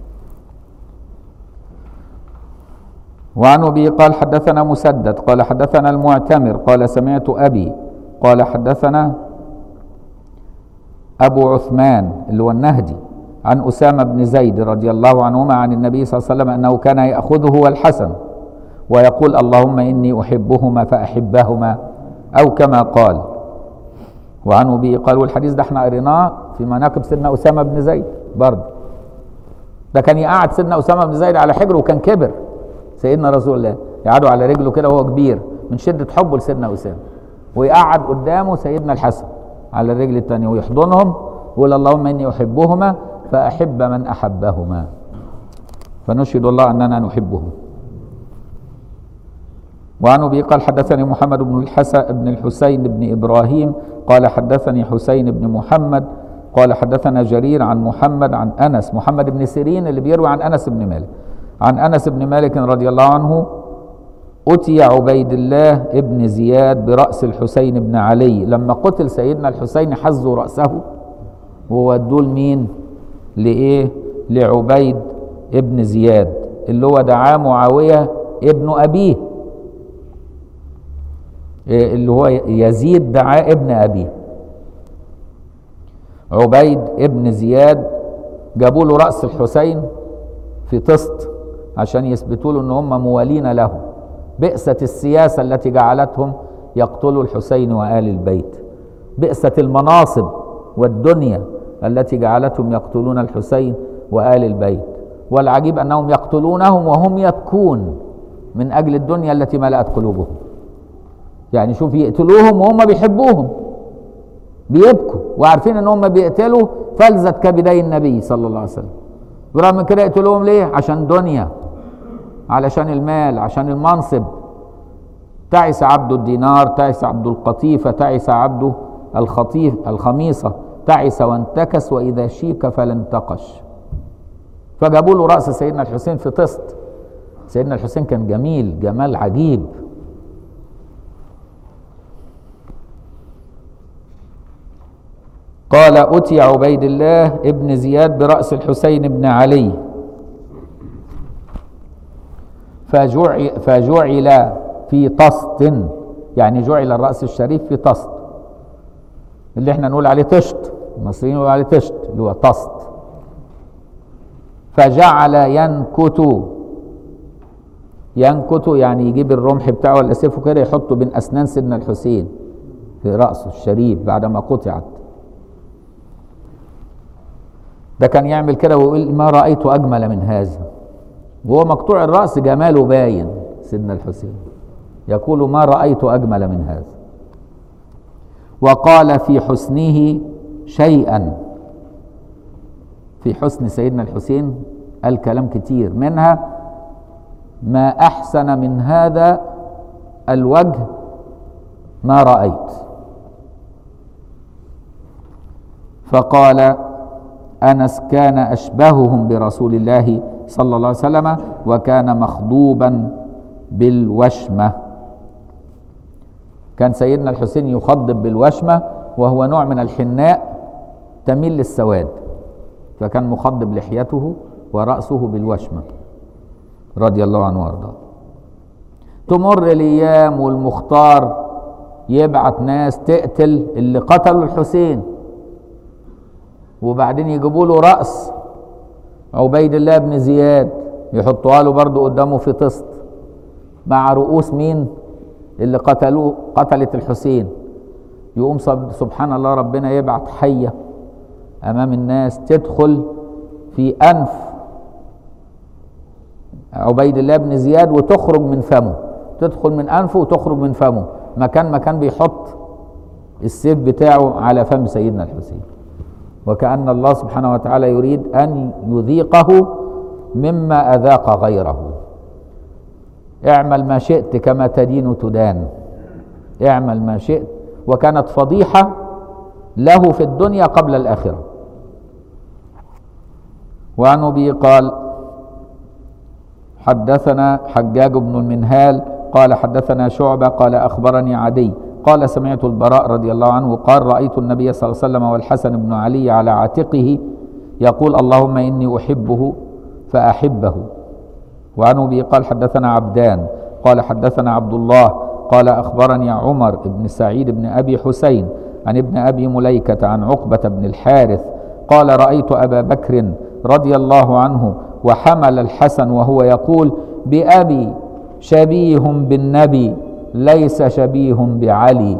وعن أبي قال حدثنا مسدد قال حدثنا المعتمر قال سمعت أبي قال حدثنا أبو عثمان اللي هو النهدي عن أسامة بن زيد رضي الله عنهما عن النبي صلى الله عليه وسلم أنه كان يأخذه والحسن ويقول اللهم إني أحبهما فأحبهما، أو كما قال. وعن أبي قال، والحديث ده احنا قريناه في مناقب سيدنا أسامة بن زيد برضه. ده كان يقعد سيدنا أسامة بن زيد على حجره وكان كبر سيدنا رسول الله، يقعدوا على رجله كده وهو كبير من شدة حبه لسيدنا أسامة، ويقعد قدامه سيدنا الحسن على الرجل الثانية ويحضنهم ويقول اللهم إني أحبهما فأحب من أحبهما، فنشهد الله أننا نحبه. وعن أبي قال حدثني محمد بن الحسن بن الحسين بن إبراهيم قال حدثني حسين بن محمد قال حدثنا جرير عن محمد عن أنس، محمد بن سيرين اللي بيروي عن أنس بن مالك، عن أنس بن مالك رضي الله عنه أتي عبيد الله ابن زياد برأس الحسين بن علي. لما قتل سيدنا الحسين حزوا رأسه وودوه لمين؟ لإيه؟ لعبيد ابن زياد اللي هو دعاه معاوية ابن أبيه، اللي هو يزيد دعاه ابن أبيه. عبيد ابن زياد جابوا له رأس الحسين في طست عشان يثبتوا له ان هم موالين له. بئست السياسة التي جعلتهم يقتلوا الحسين وآل البيت، بئست المناصب والدنيا التي جعلتهم يقتلون الحسين وآل البيت. والعجيب أنهم يقتلونهم وهم يبكون من أجل الدنيا التي ملأت قلوبهم. يعني شوف، يقتلوهم وهم بيحبوهم، بيبكوا وعارفين ان هم بيقتلوا فلذة كبدي النبي صلى الله عليه وسلم، ورغم كده يقتلوهم ليه؟ عشان دنيا، علشان المال، عشان المنصب. تعس عبد الدينار، تعس عبد القطيفة، تعس عبد الخطيف الخميصة، تعس وانتكس وإذا شيك فلا انتقش. فجابوا له رأس سيدنا الحسين في طست. سيدنا الحسين كان جميل جمال عجيب. قال أتي عبيد الله ابن زياد برأس الحسين بن علي فجعل, فجعل في طست، يعني جعل الرأس الشريف في طست اللي احنا نقول عليه طشت، المصريين يقولوا عليه طشت اللي هو طست. فجعل ينكت، ينكت يعني يجيب الرمح بتاعه ولا سيفه كده يحطه بين أسنان سيدنا الحسين في رأسه الشريف بعدما قطعت. ده كان يعمل كده ويقول ما رأيت أجمل من هذا، وهو مقطوع الرأس جماله باين. سيدنا الحسين يقول ما رأيت أجمل من هذا. وقال في حسنه شيئا، في حسن سيدنا الحسين قال كلام كتير، منها ما أحسن من هذا الوجه ما رأيت. فقال أنس كان أشبههم برسول الله صلى الله عليه وسلم وكان مخضوبا بالوشمة. كان سيدنا الحسين يخضب بالوشمة وهو نوع من الحناء تميل للسواد، فكان مخضب لحيته ورأسه بالوشمة رضي الله عنه وارضاه. تمر الأيام والمختار يبعت ناس تقتل اللي قتلوا الحسين، وبعدين يجيبوا له رأس عبيد الله بن زياد يحطوها له برضه قدامه في طست مع رؤوس مين اللي قتلوه قتلت الحسين. يقوم سبحان الله ربنا يبعت حية أمام الناس تدخل في أنف عبيد الله بن زياد وتخرج من فمه، تدخل من أنفه وتخرج من فمه، مكان ما كان بيحط السيف بتاعه على فم سيدنا الحسين. وكأن الله سبحانه وتعالى يريد أن يذيقه مما أذاق غيره. اعمل ما شئت كما تدين تدان، اعمل ما شئت. وكانت فضيحة له في الدنيا قبل الآخرة. وعن أبي قال حدثنا حجاج بن المنهال قال حدثنا شعبة قال أخبرني عدي قال سمعت البراء رضي الله عنه قال رأيت النبي صلى الله عليه وسلم والحسن بن علي على عاتقه يقول اللهم إني أحبه فأحبه. وعن أبي قال حدثنا عبدان قال حدثنا عبد الله قال أخبرني عمر بن سعيد بن أبي حسين عن ابن أبي مليكة عن عقبة بن الحارث قال رأيت أبا بكر رضي الله عنه وحمل الحسن وهو يقول بأبي شبيه بالنبي ليس شبيه بعلي،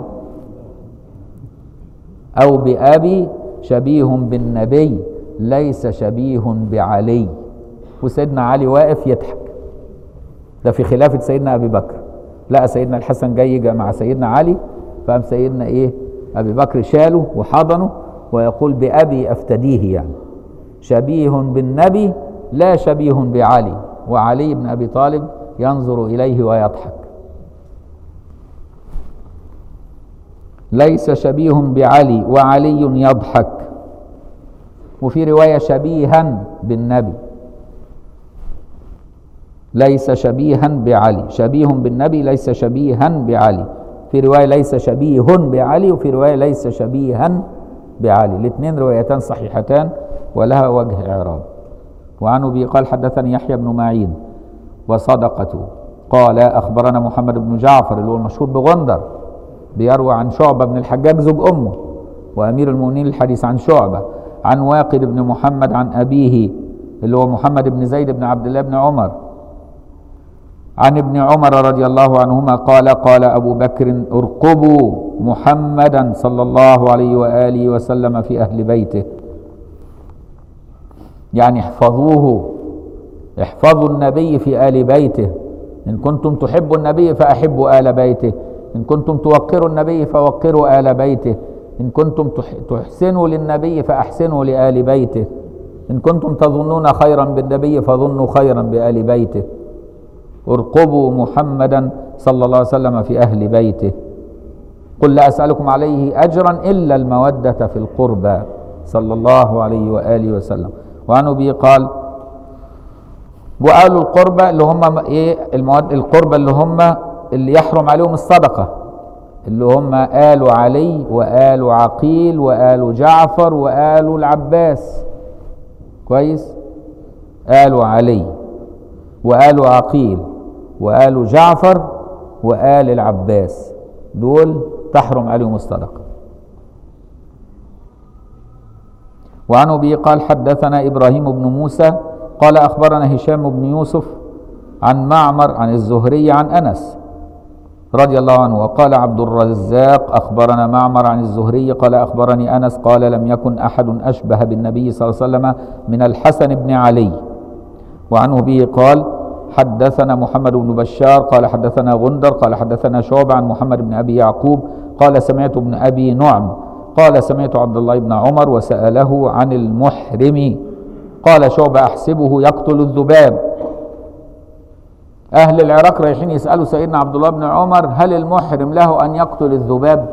أو بأبي شبيه بالنبي ليس شبيه بعلي. وسيدنا علي واقف يضحك، ده في خلافة سيدنا أبي بكر. لقى سيدنا الحسن جاي جاء مع سيدنا علي، فقام سيدنا إيه أبي بكر شاله وحضنه ويقول بأبي أفتديه، يعني شبيه بالنبي لا شبيه بعلي. وعلي بن أبي طالب ينظر إليه ويضحك. ليس شبيه بعلي وعلي يضحك. وفي رواية شبيها بالنبي ليس شبيها بعلي، شبيه بالنبي ليس شبيها بعلي. في رواية ليس شبيه بعلي، وفي رواية ليس شبيها بعلي. الاثنين روايتان صحيحتان ولها وجه إعراب. وعن أبي قال حدثني يحيى بن معين وصدقته قال أخبرنا محمد بن جعفر اللي هو المشهور بغندر، بيروى عن شعبة بن الحجاج زوج أمه وأمير المؤمنين الحديث عن شعبة عن واقد بن محمد عن أبيه اللي هو محمد بن زيد بن عبد الله بن عمر عن ابن عمر رضي الله عنهما قال قال أبو بكر ارقبوا محمدا صلى الله عليه وآله وسلم في أهل بيته، يعني احفظوه، احفظوا النبي في آل بيته. إن كنتم تحبوا النبي فأحبوا آل بيته، إن كنتم توقروا النبي فوقروا آل بيته، إن كنتم تحسنوا للنبي فأحسنوا لآل بيته، إن كنتم تظنون خيرا بالنبي فظنوا خيرا بآل بيته. ارقبوا محمدا صلى الله عليه وسلم في أهل بيته. قل لا أسألكم عليه أجرا إلا المودة في القربى صلى الله عليه وآله وسلم. وعن أبي قال وآل القربى اللي هم إيه المواد القربى اللي هم اللي يحرم عليهم الصدقة، اللي هم آل علي وآل عقيل وآل جعفر وآل العباس. كويس؟ آل علي وآل عقيل وآل جعفر وآل العباس، دول تحرم عليهم الصدقة. وعن أبي قال حدثنا إبراهيم بن موسى قال أخبرنا هشام بن يوسف عن معمر عن الزهري عن أنس رضي الله عنه. وقال عبد الرزاق أخبرنا معمر عن الزهري قال أخبرني أنس قال لم يكن أحد أشبه بالنبي صلى الله عليه وسلم من الحسن بن علي. وعنه به قال حدثنا محمد بن بشار قال حدثنا غندر قال حدثنا شعبة عن محمد بن أبي يعقوب قال سمعت ابن أبي نعم قال سمعت عبد الله بن عمر وسأله عن المحرم قال شعبة أحسبه يقتل الذباب. أهل العراق رايحين يسألوا سيدنا عبد الله بن عمر هل المحرم له أن يقتل الذباب؟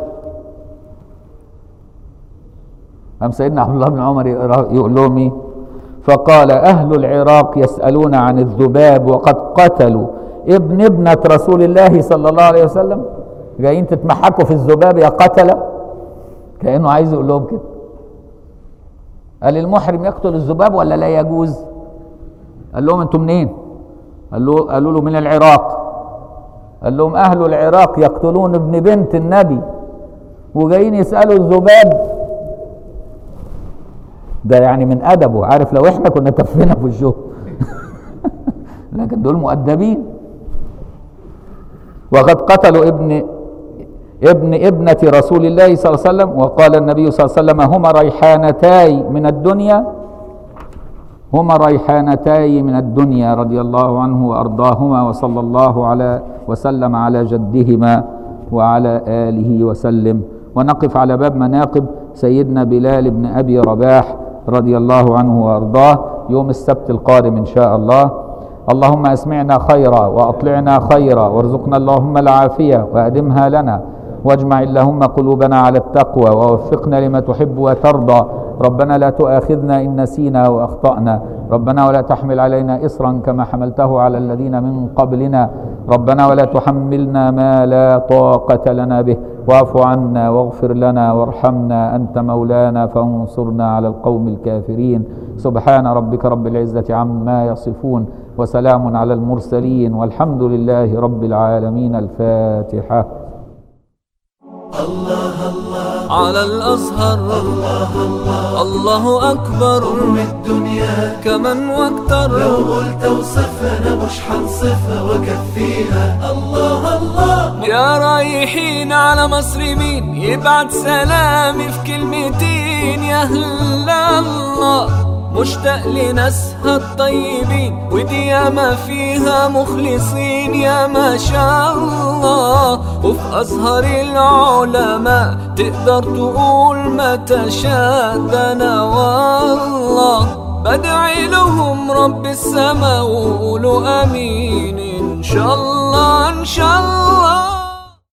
أم سيدنا عبد الله بن عمر يقول لهم إيه؟ فقال أهل العراق يسألون عن الذباب وقد قتلوا ابن ابنة رسول الله صلى الله عليه وسلم، جايين تتمحكوا في الذباب يا قتلة، كأنه عايز يقول لهم كده. قال المحرم يقتل الذباب ولا لا يجوز؟ قال لهم انتم منين؟ قال له قالوا له من العراق. قال لهم أهل العراق يقتلون ابن بنت النبي وجايين يسألوا الذباب؟ ده يعني من أدبه، عارف لو احنا كنا تفينا في الشغل لكن دول مؤدبين. وقد قتلوا ابن ابن ابنة رسول الله صلى الله عليه وسلم. وقال النبي صلى الله عليه وسلم هما ريحانتاي من الدنيا هما ريحانتاي من الدنيا رضي الله عنه وأرضاهما وصلى الله على وسلم على جدهما وعلى آله وسلم. ونقف على باب مناقب سيدنا بلال بن أبي رباح رضي الله عنه وأرضاه يوم السبت القادم إن شاء الله. اللهم أسمعنا خيرا وأطلعنا خيرا وارزقنا اللهم العافية وأدمها لنا، واجمع اللهم قلوبنا على التقوى ووفقنا لما تحب وترضى. ربنا لا تؤاخذنا إن نسينا وأخطأنا، ربنا ولا تحمل علينا إصرا كما حملته على الذين من قبلنا، ربنا ولا تحملنا ما لا طاقة لنا به، واعف عنا واغفر لنا وارحمنا، أنت مولانا فانصرنا على القوم الكافرين. سبحان ربك رب العزة عما يصفون، وسلام على المرسلين، والحمد لله رب العالمين. الفاتحة. الله الله على الأزهر، الله الله الله أكبر، أم الدنيا كمن واكتر. لو قلت وصفنا مش حنصفها وكفيها. الله الله يا رايحين على مصر مين يبعت سلامي في كلمتين؟ يا هلا الله مشتاق لناسها الطيبين، ودي ياما فيها مخلصين يا ما شاء الله. وفي أزهر العلماء تقدر تقول ما تشاء، ده أنا والله بدعي لهم رب السما وقولوا آمين إن شاء الله إن شاء الله.